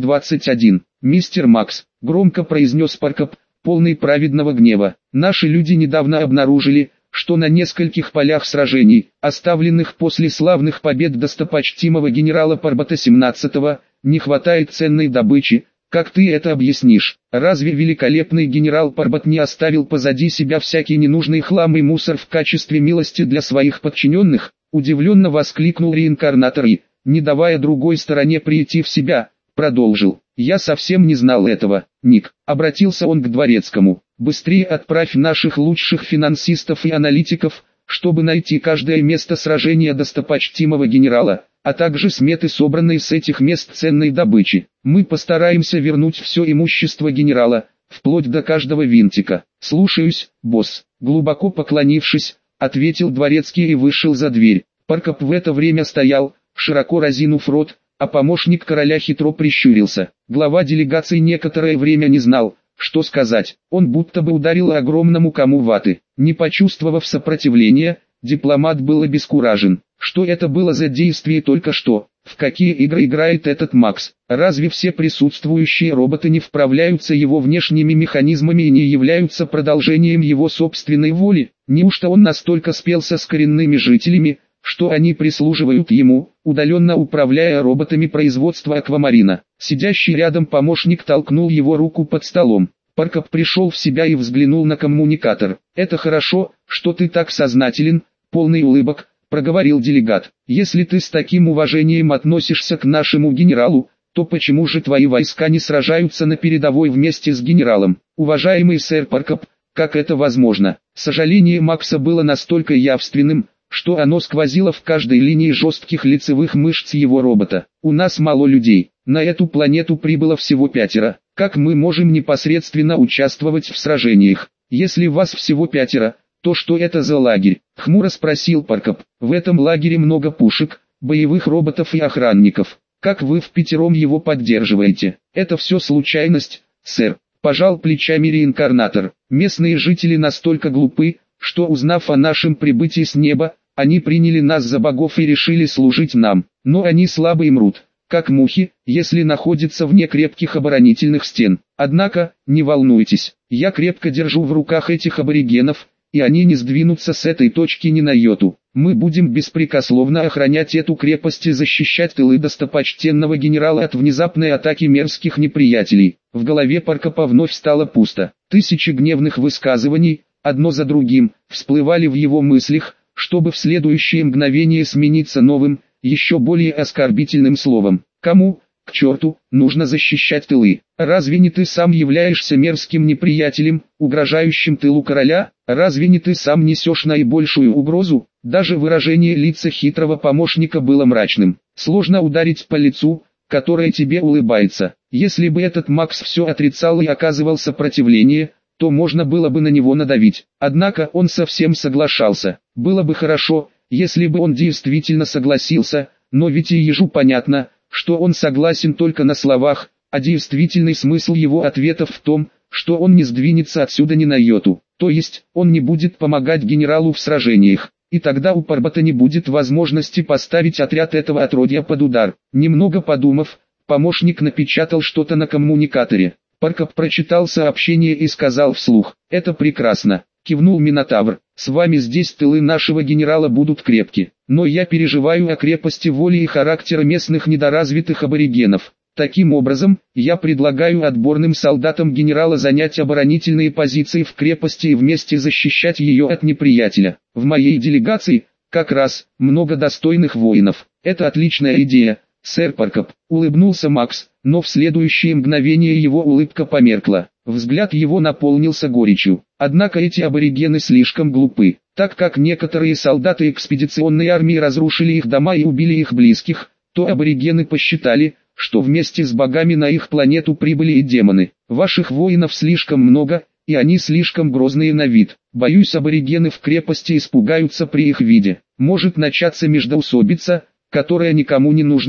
Speaker 1: 221. «Мистер Макс», — громко произнес Паркоп, полный праведного гнева. «Наши люди недавно обнаружили, что на нескольких полях сражений, оставленных после славных побед достопочтимого генерала Парбота XVII, не хватает ценной добычи. Как ты это объяснишь? Разве великолепный генерал Парбот не оставил позади себя всякий ненужный хлам и мусор в качестве милости для своих подчиненных?» Удивленно воскликнул реинкарнатор и, не давая другой стороне прийти в себя, продолжил. «Я совсем не знал этого, Ник». Обратился он к дворецкому. «Быстрее отправь наших лучших финансистов и аналитиков, чтобы найти каждое место сражения достопочтимого генерала, а также сметы собранной с этих мест ценной добычи. Мы постараемся вернуть все имущество генерала, вплоть до каждого винтика». «Слушаюсь, босс», — глубоко поклонившись, ответил дворецкий и вышел за дверь. Паркоп в это время стоял, широко разинув рот, а помощник короля хитро прищурился. Глава делегации некоторое время не знал, что сказать. Он будто бы ударил огромному кому ваты. Не почувствовав сопротивления, дипломат был обескуражен. Что это было за действие только что? В какие игры играет этот Макс? Разве все присутствующие роботы не вправляются его внешними механизмами и не являются продолжением его собственной воли? Неужто он настолько спелся с коренными жителями, что они прислуживают ему, удаленно управляя роботами производства аквамарина? Сидящий рядом помощник толкнул его руку под столом. Паркоп пришел в себя и взглянул на коммуникатор. «Это хорошо, что ты так сознателен, полный улыбок», — проговорил делегат. «Если ты с таким уважением относишься к нашему генералу, то почему же твои войска не сражаются на передовой вместе с генералом?» «Уважаемый сэр Паркоп, как это возможно?» Сожаление Макса было настолько явственным, что оно сквозило в каждой линии жестких лицевых мышц его робота. «У нас мало людей, на эту планету прибыло всего 5. Как мы можем непосредственно участвовать в сражениях? Если вас всего 5, то что это за лагерь?» — хмуро спросил Паркоп. «В этом лагере много пушек, боевых роботов и охранников. Как вы впятером его поддерживаете?» «Это все случайность, сэр», — пожал плечами реинкарнатор. «Местные жители настолько глупы, что, узнав о нашем прибытии с неба, они приняли нас за богов и решили служить нам. Но они слабы и мрут, как мухи, если находятся вне крепких оборонительных стен. Однако, не волнуйтесь, я крепко держу в руках этих аборигенов, и они не сдвинутся с этой точки ни на йоту. Мы будем беспрекословно охранять эту крепость и защищать тылы достопочтенного генерала от внезапной атаки мерзких неприятелей». В голове Паркопа вновь стало пусто. Тысячи гневных высказываний, одно за другим, всплывали в его мыслях, чтобы в следующее мгновение смениться новым, еще более оскорбительным словом. «Кому, к черту, нужно защищать тылы? Разве не ты сам являешься мерзким неприятелем, угрожающим тылу короля? Разве не ты сам несешь наибольшую угрозу?» Даже выражение лица хитрого помощника было мрачным. «Сложно ударить по лицу, которое тебе улыбается». Если бы этот Макс все отрицал и оказывал сопротивление, то можно было бы на него надавить. Однако он совсем соглашался. Было бы хорошо, если бы он действительно согласился, но ведь и ежу понятно, что он согласен только на словах, а действительный смысл его ответов в том, что он не сдвинется отсюда ни на йоту. То есть, он не будет помогать генералу в сражениях, и тогда у Парбота не будет возможности поставить отряд этого отродья под удар. Немного подумав, помощник напечатал что-то на коммуникаторе. Паркоп прочитал сообщение и сказал вслух: «Это прекрасно», — кивнул Минотавр. «С вами здесь тылы нашего генерала будут крепки, но я переживаю о крепости воли и характера местных недоразвитых аборигенов. Таким образом, я предлагаю отборным солдатам генерала занять оборонительные позиции в крепости и вместе защищать ее от неприятеля. В моей делегации, как раз, много достойных воинов. Это отличная идея, сэр Паркоп», — улыбнулся Макс, но в следующее мгновение его улыбка померкла. Взгляд его наполнился горечью. Однако эти аборигены слишком глупы. Так как некоторые солдаты экспедиционной армии разрушили их дома и убили их близких, то аборигены посчитали, что вместе с богами на их планету прибыли и демоны. Ваших воинов слишком много, и они слишком грозные на вид. Боюсь, аборигены в крепости испугаются при их виде. Может начаться междоусобица, которая никому не нужна.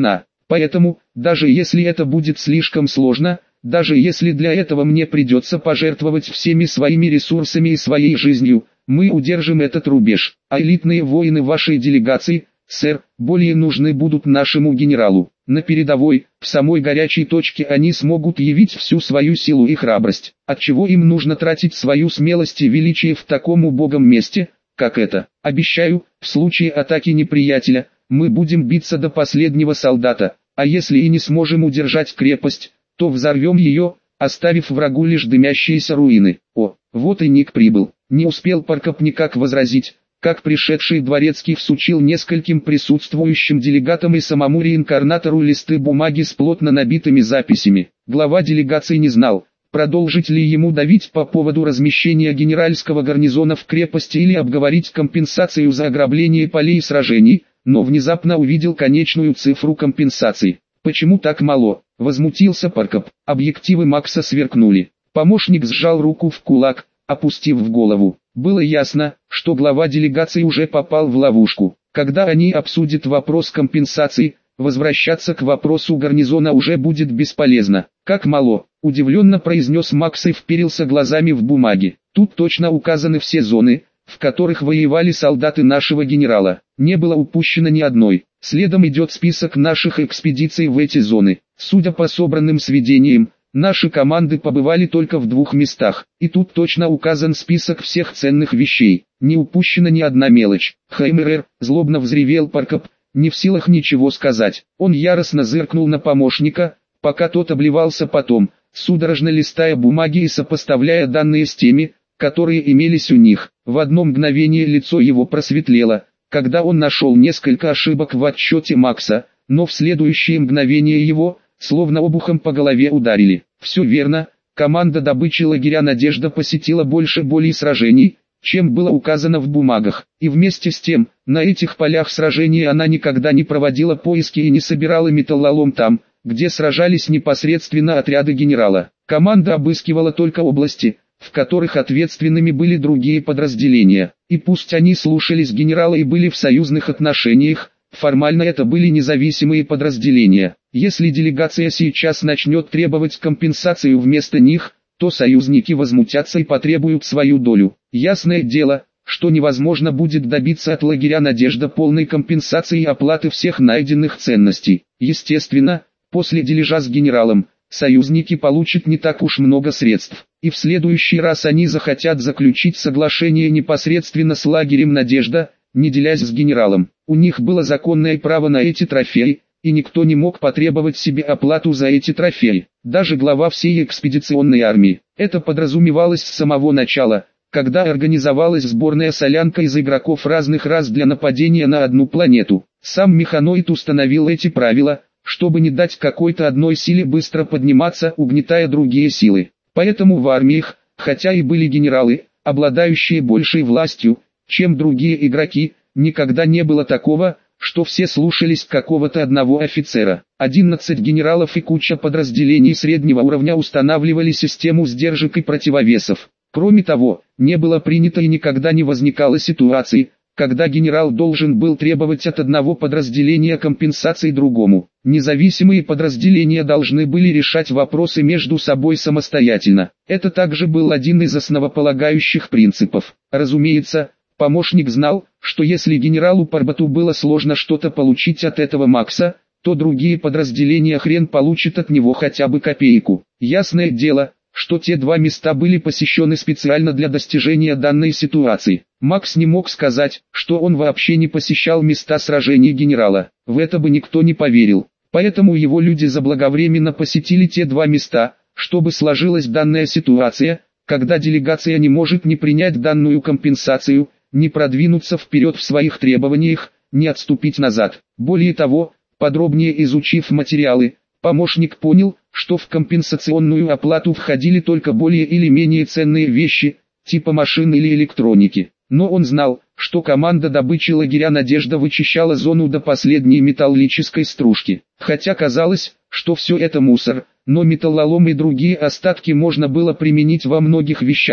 Speaker 1: Поэтому, даже если это будет слишком сложно, даже если для этого мне придется пожертвовать всеми своими ресурсами и своей жизнью, мы удержим этот рубеж. А элитные воины вашей делегации, сэр, более нужны будут нашему генералу. На передовой, в самой горячей точке они смогут явить всю свою силу и храбрость. Отчего им нужно тратить свою смелость и величие в таком убогом месте, как это? Обещаю, в случае атаки неприятеля, мы будем биться до последнего солдата, а если и не сможем удержать крепость, то взорвем ее, оставив врагу лишь дымящиеся руины. О, вот и Ник прибыл. Не успел Паркоп никак возразить, как пришедший дворецкий всучил нескольким присутствующим делегатам и самому реинкарнатору листы бумаги с плотно набитыми записями. Глава делегации не знал, продолжить ли ему давить по поводу размещения генеральского гарнизона в крепости или обговорить компенсацию за ограбление полей сражений, но внезапно увидел конечную цифру компенсаций. «Почему так мало?» — возмутился Паркоп. Объективы Макса сверкнули. Помощник сжал руку в кулак, опустив в голову. Было ясно, что глава делегации уже попал в ловушку. Когда они обсудят вопрос компенсации, возвращаться к вопросу гарнизона уже будет бесполезно. «Как мало», — удивленно произнес Макс и вперился глазами в бумаги. «Тут точно указаны все зоны, в которых воевали солдаты нашего генерала. Не было упущено ни одной. Следом идет список наших экспедиций в эти зоны. Судя по собранным сведениям, наши команды побывали только в 2 местах, и тут точно указан список всех ценных вещей. Не упущена ни одна мелочь». «Хаймерер», — злобно взревел Паркоп, не в силах ничего сказать. Он яростно зыркнул на помощника, пока тот обливался потом, судорожно листая бумаги и сопоставляя данные с теми, которые имелись у них. В одно мгновение лицо его просветлело, когда он нашел несколько ошибок в отчете Макса, но в следующее мгновение его, словно обухом по голове ударили. Все верно, команда добычи лагеря «Надежда» посетила больше полей сражений, чем было указано в бумагах, и вместе с тем, на этих полях сражений она никогда не проводила поиски и не собирала металлолом там, где сражались непосредственно отряды генерала. Команда обыскивала только области, в которых ответственными были другие подразделения, и пусть они слушались генерала и были в союзных отношениях, формально это были независимые подразделения. Если делегация сейчас начнет требовать компенсацию вместо них, то союзники возмутятся и потребуют свою долю. Ясное дело, что невозможно будет добиться от лагеря «Надежда» полной компенсации и оплаты всех найденных ценностей. Естественно, после дележа с генералом, союзники получат не так уж много средств, и в следующий раз они захотят заключить соглашение непосредственно с лагерем «Надежда», не делясь с генералом. У них было законное право на эти трофеи, и никто не мог потребовать себе оплату за эти трофеи, даже глава всей экспедиционной армии. Это подразумевалось с самого начала, когда организовалась сборная солянка из игроков разных рас для нападения на одну планету. Сам Механоид установил эти правила, чтобы не дать какой-то одной силе быстро подниматься, угнетая другие силы. Поэтому в армиях, хотя и были генералы, обладающие большей властью, чем другие игроки, никогда не было такого, что все слушались какого-то одного офицера. 11 генералов и куча подразделений среднего уровня устанавливали систему сдержек и противовесов. Кроме того, не было принято и никогда не возникало ситуации, когда генерал должен был требовать от одного подразделения компенсации другому. Независимые подразделения должны были решать вопросы между собой самостоятельно. Это также был один из основополагающих принципов. Разумеется, помощник знал, что если генералу Парбату было сложно что-то получить от этого Макса, то другие подразделения хрен получат от него хотя бы копейку. Ясное дело, что те 2 места были посещены специально для достижения данной ситуации. Макс не мог сказать, что он вообще не посещал места сражений генерала. В это бы никто не поверил. Поэтому его люди заблаговременно посетили те 2 места, чтобы сложилась данная ситуация, когда делегация не может не принять данную компенсацию, не продвинуться вперед в своих требованиях, не отступить назад. Более того, подробнее изучив материалы, помощник понял, что в компенсационную оплату входили только более или менее ценные вещи, типа машин или электроники. Но он знал, что команда добычи лагеря «Надежда» вычищала зону до последней металлической стружки. Хотя казалось, что все это мусор, но металлолом и другие остатки можно было применить во многих вещах,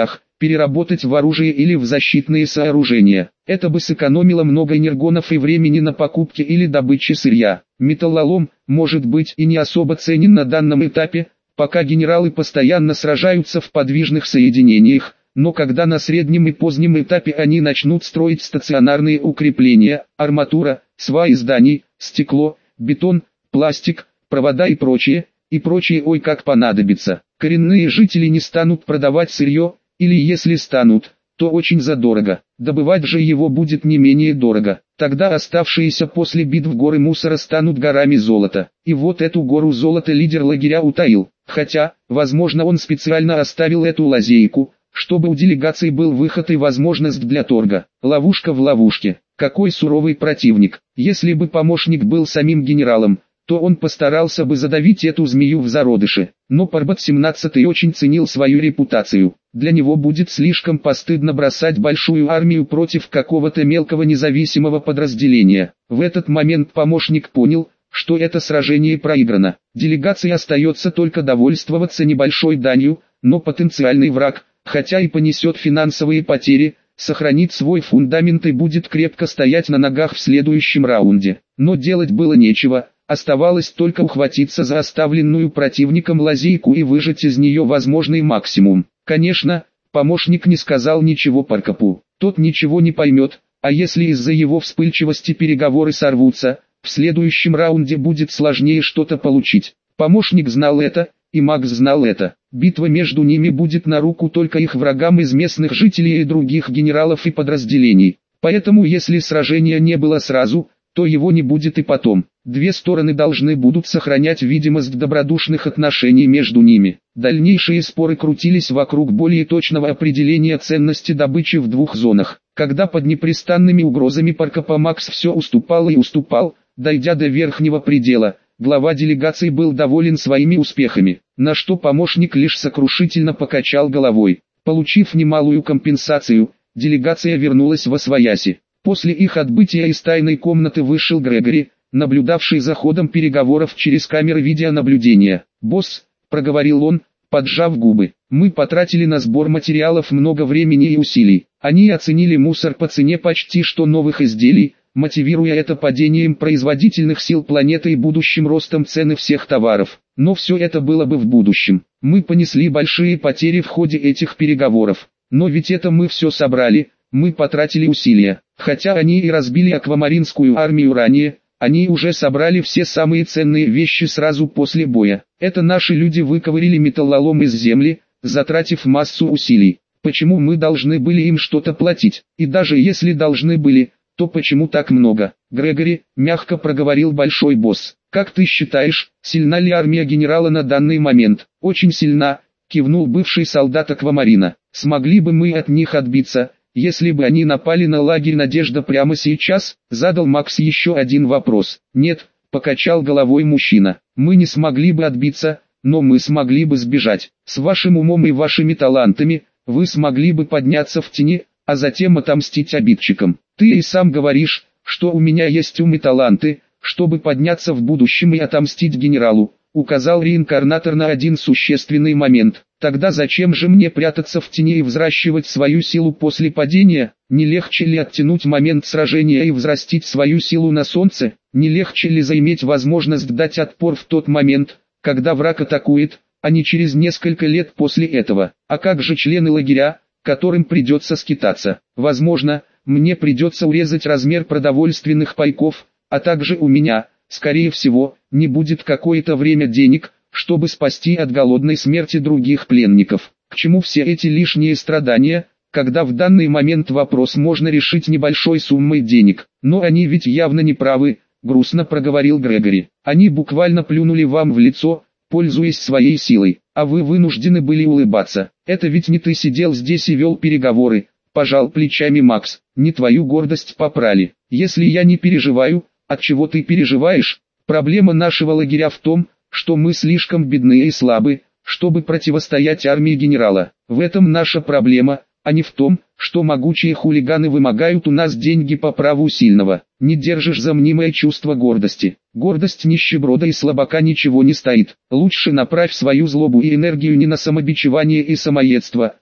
Speaker 1: переработать в оружие или в защитные сооружения. Это бы сэкономило много энергонов и времени на покупке или добыче сырья. Металлолом, может быть, и не особо ценен на данном этапе, пока генералы постоянно сражаются в подвижных соединениях, но когда на среднем и позднем этапе они начнут строить стационарные укрепления, арматура, сваи зданий, стекло, бетон, пластик, провода и прочее, ой как понадобится. Коренные жители не станут продавать сырье, или если станут, то очень задорого. Добывать же его будет не менее дорого. Тогда оставшиеся после битв горы мусора станут горами золота. И вот эту гору золота лидер лагеря утаил. Хотя, возможно, он специально оставил эту лазейку, чтобы у делегации был выход и возможность для торга. Ловушка в ловушке. Какой суровый противник. Если бы помощник был самим генералом, то он постарался бы задавить эту змею в зародыше. Но Парбат 17 очень ценил свою репутацию. Для него будет слишком постыдно бросать большую армию против какого-то мелкого независимого подразделения. В этот момент помощник понял, что это сражение проиграно. Делегации остается только довольствоваться небольшой данью, но потенциальный враг, хотя и понесет финансовые потери, сохранит свой фундамент и будет крепко стоять на ногах в следующем раунде. Но делать было нечего. Оставалось только ухватиться за оставленную противником лазейку и выжать из нее возможный максимум. Конечно, помощник не сказал ничего Паркапу. Тот ничего не поймет, а если из-за его вспыльчивости переговоры сорвутся, в следующем раунде будет сложнее что-то получить. Помощник знал это, и Макс знал это. Битва между ними будет на руку только их врагам из местных жителей и других генералов и подразделений. Поэтому если сражения не было сразу, то его не будет и потом. Две стороны должны будут сохранять видимость добродушных отношений между ними. Дальнейшие споры крутились вокруг более точного определения ценности добычи в двух зонах. Когда под непрестанными угрозами Паркапа Макс все уступал и уступал, дойдя до верхнего предела, глава делегации был доволен своими успехами, на что помощник лишь сокрушительно покачал головой. Получив немалую компенсацию, делегация вернулась восвояси. После их отбытия из тайной комнаты вышел Грегори, наблюдавший за ходом переговоров через камеры видеонаблюдения. «Босс», — проговорил он, поджав губы, — «мы потратили на сбор материалов много времени и усилий. Они оценили мусор по цене почти что новых изделий, мотивируя это падением производительных сил планеты и будущим ростом цены всех товаров. Но все это было бы в будущем. Мы понесли большие потери в ходе этих переговоров. Но ведь это мы все собрали, мы потратили усилия. Хотя они и разбили аквамаринскую армию ранее, они уже собрали все самые ценные вещи сразу после боя. Это наши люди выковырили металлолом из земли, затратив массу усилий. Почему мы должны были им что-то платить? И даже если должны были, то почему так много? Грегори, мягко проговорил большой босс. Как ты считаешь, сильна ли армия генерала на данный момент? Очень сильна, кивнул бывший солдат Аквамарина. Смогли бы мы от них отбиться, если бы они напали на лагерь «Надежда» прямо сейчас? Задал Макс еще один вопрос. Нет, покачал головой мужчина. Мы не смогли бы отбиться, но мы смогли бы сбежать. С вашим умом и вашими талантами, вы смогли бы подняться в тени, а затем отомстить обидчикам. Ты и сам говоришь, что у меня есть ум и таланты, чтобы подняться в будущем и отомстить генералу. Указал реинкарнатор на один существенный момент. Тогда зачем же мне прятаться в тени и взращивать свою силу после падения? Не легче ли оттянуть момент сражения и взрастить свою силу на солнце? Не легче ли заиметь возможность дать отпор в тот момент, когда враг атакует, а не через несколько лет после этого? А как же члены лагеря, которым придется скитаться? Возможно, мне придется урезать размер продовольственных пайков, а также у меня, скорее всего, не будет какое-то время денег, чтобы спасти от голодной смерти других пленников. К чему все эти лишние страдания, когда в данный момент вопрос можно решить небольшой суммой денег? Но они ведь явно не правы, грустно проговорил Грегори. Они буквально плюнули вам в лицо, пользуясь своей силой, а вы вынуждены были улыбаться. Это ведь не ты сидел здесь и вел переговоры, пожал плечами Макс. Не твою гордость попрали. Если я не переживаю, от чего ты переживаешь? Проблема нашего лагеря в том, что мы слишком бедны и слабы, чтобы противостоять армии генерала. В этом наша проблема, а не в том, что могучие хулиганы вымогают у нас деньги по праву сильного. Не держишь за мнимое чувство гордости. Гордость нищеброда и слабака ничего не стоит. Лучше направь свою злобу и энергию не на самобичевание и самоедство,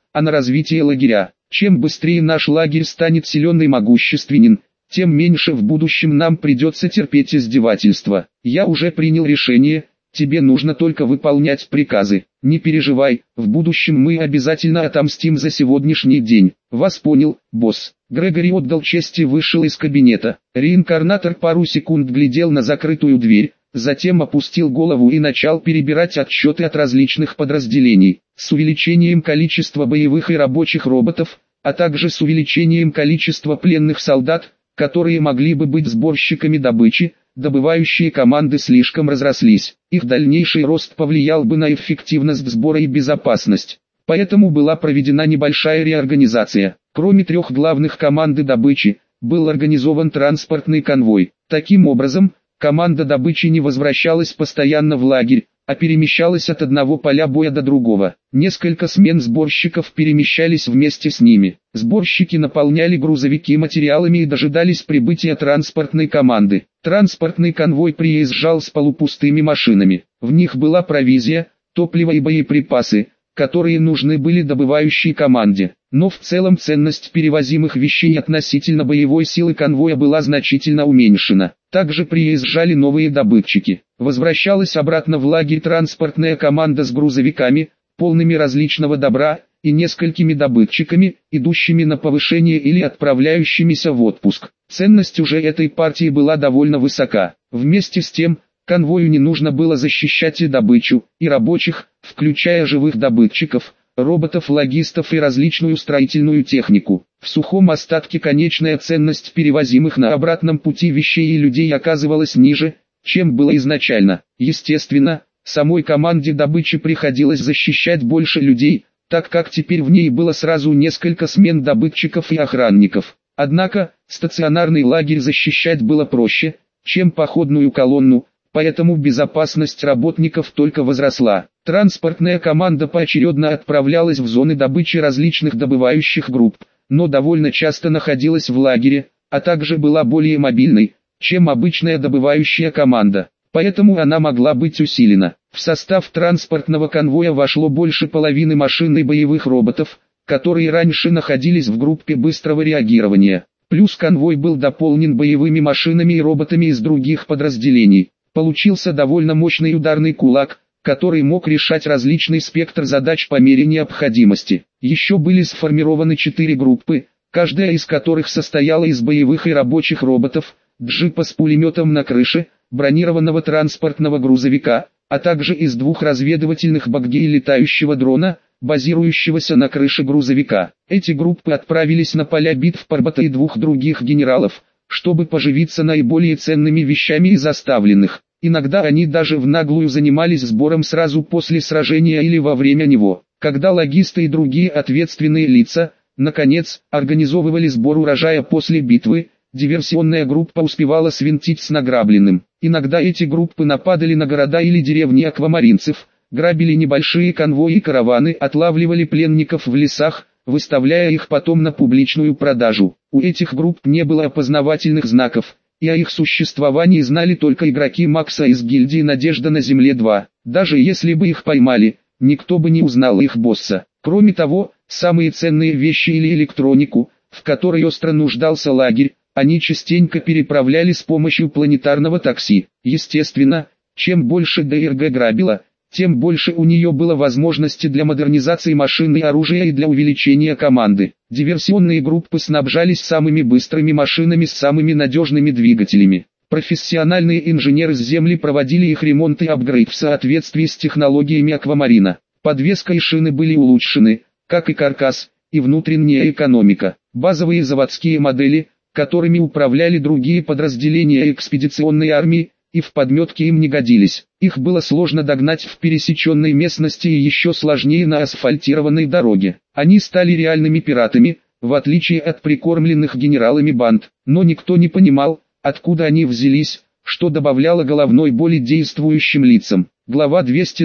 Speaker 1: а на развитие лагеря. Чем быстрее наш лагерь станет силен и могущественен, тем меньше в будущем нам придется терпеть издевательства. Я уже принял решение, тебе нужно только выполнять приказы. Не переживай, в будущем мы обязательно отомстим за сегодняшний день. Вас понял, босс. Грегори отдал честь и вышел из кабинета. Реинкарнатор пару секунд глядел на закрытую дверь, затем опустил голову и начал перебирать отчеты от различных подразделений. С увеличением количества боевых и рабочих роботов, а также с увеличением количества пленных солдат, которые могли бы быть сборщиками добычи, добывающие команды слишком разрослись. Их дальнейший рост повлиял бы на эффективность сбора и безопасность. Поэтому была проведена небольшая реорганизация. Кроме 3 главных команды добычи, был организован транспортный конвой. Таким образом, команда добычи не возвращалась постоянно в лагерь, а перемещалась от одного поля боя до другого. Несколько смен сборщиков перемещались вместе с ними. Сборщики наполняли грузовики материалами и дожидались прибытия транспортной команды. Транспортный конвой приезжал с полупустыми машинами. В них была провизия, топливо и боеприпасы, которые нужны были добывающей команде. Но в целом ценность перевозимых вещей относительно боевой силы конвоя была значительно уменьшена. Также приезжали новые добытчики. Возвращалась обратно в лагерь транспортная команда с грузовиками, полными различного добра, и несколькими добытчиками, идущими на повышение или отправляющимися в отпуск. Ценность уже этой партии была довольно высока. Вместе с тем, конвою не нужно было защищать и добычу, и рабочих, включая живых добытчиков, роботов-логистов и различную строительную технику. В сухом остатке конечная ценность перевозимых на обратном пути вещей и людей оказывалась ниже, чем было изначально. Естественно, самой команде добычи приходилось защищать больше людей, так как теперь в ней было сразу несколько смен добытчиков и охранников. Однако, стационарный лагерь защищать было проще, чем походную колонну, поэтому безопасность работников только возросла. Транспортная команда поочередно отправлялась в зоны добычи различных добывающих групп, но довольно часто находилась в лагере, а также была более мобильной, чем обычная добывающая команда. Поэтому она могла быть усилена. В состав транспортного конвоя вошло больше половины машин и боевых роботов, которые раньше находились в группе быстрого реагирования. Плюс конвой был дополнен боевыми машинами и роботами из других подразделений. Получился довольно мощный ударный кулак, который мог решать различный спектр задач по мере необходимости. Еще были сформированы 4 группы, каждая из которых состояла из боевых и рабочих роботов, джипа с пулеметом на крыше, бронированного транспортного грузовика, а также из 2 разведывательных багги и летающего дрона, базирующегося на крыше грузовика. Эти группы отправились на поля битв Парбата и 2 других генералов, чтобы поживиться наиболее ценными вещами из оставленных. Иногда они даже в наглую занимались сбором сразу после сражения или во время него. Когда логисты и другие ответственные лица, наконец, организовывали сбор урожая после битвы, диверсионная группа успевала свинтить с награбленным. Иногда эти группы нападали на города или деревни аквамаринцев, грабили небольшие конвои и караваны, отлавливали пленников в лесах, выставляя их потом на публичную продажу. У этих групп не было опознавательных знаков, и о их существовании знали только игроки Макса из гильдии «Надежда на Земле 2». Даже если бы их поймали, никто бы не узнал их босса. Кроме того, самые ценные вещи или электронику, в которой остро нуждался лагерь, они частенько переправляли с помощью планетарного такси. Естественно, чем больше ДРГ грабила, тем больше у нее было возможности для модернизации машин и оружия и для увеличения команды. Диверсионные группы снабжались самыми быстрыми машинами с самыми надежными двигателями. Профессиональные инженеры с Земли проводили их ремонт и апгрейд в соответствии с технологиями аквамарина. Подвеска и шины были улучшены, как и каркас, и внутренняя экономика. Базовые заводские модели, которыми управляли другие подразделения экспедиционной армии, и в подметке им не годились. Их было сложно догнать в пересеченной местности и еще сложнее на асфальтированной дороге. Они стали реальными пиратами, в отличие от прикормленных генералами банд. Но никто не понимал, откуда они взялись, что добавляло головной боли действующим лицам. Глава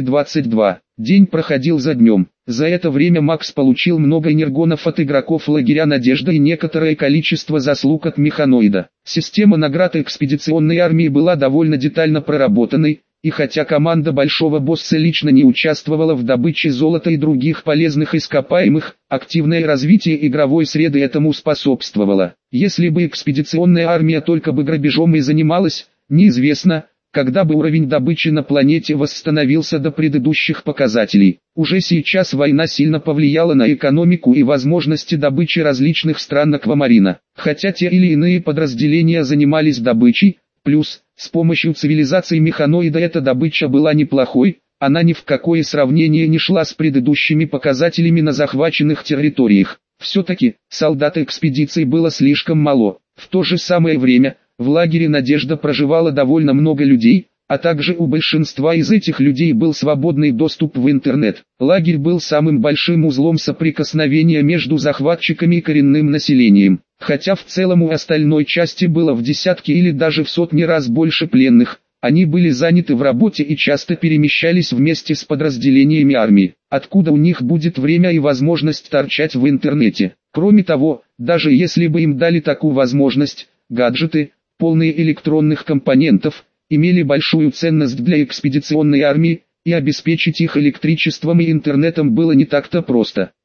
Speaker 1: 222. День проходил за днем. За это время Макс получил много энергонов от игроков лагеря «Надежда» и некоторое количество заслуг от механоида. Система наград экспедиционной армии была довольно детально проработанной, И хотя команда Большого Босса лично не участвовала в добыче золота и других полезных ископаемых, активное развитие игровой среды этому способствовало. Если бы экспедиционная армия только бы грабежом и занималась, неизвестно, когда бы уровень добычи на планете восстановился до предыдущих показателей. Уже сейчас война сильно повлияла на экономику и возможности добычи различных стран аквамарина. Хотя те или иные подразделения занимались добычей, плюс, с помощью цивилизации механоида эта добыча была неплохой, она ни в какое сравнение не шла с предыдущими показателями на захваченных территориях. Все-таки, солдат экспедиции было слишком мало. В то же самое время, в лагере «Надежда» проживало довольно много людей, а также у большинства из этих людей был свободный доступ в интернет. Лагерь был самым большим узлом соприкосновения между захватчиками и коренным населением. Хотя в целом у остальной части было в десятки или даже в сотни раз больше пленных, они были заняты в работе и часто перемещались вместе с подразделениями армии, откуда у них будет время и возможность торчать в интернете. Кроме того, даже если бы им дали такую возможность, гаджеты, полные электронных компонентов, имели большую ценность для экспедиционной армии, и обеспечить их электричеством и интернетом было не так-то просто.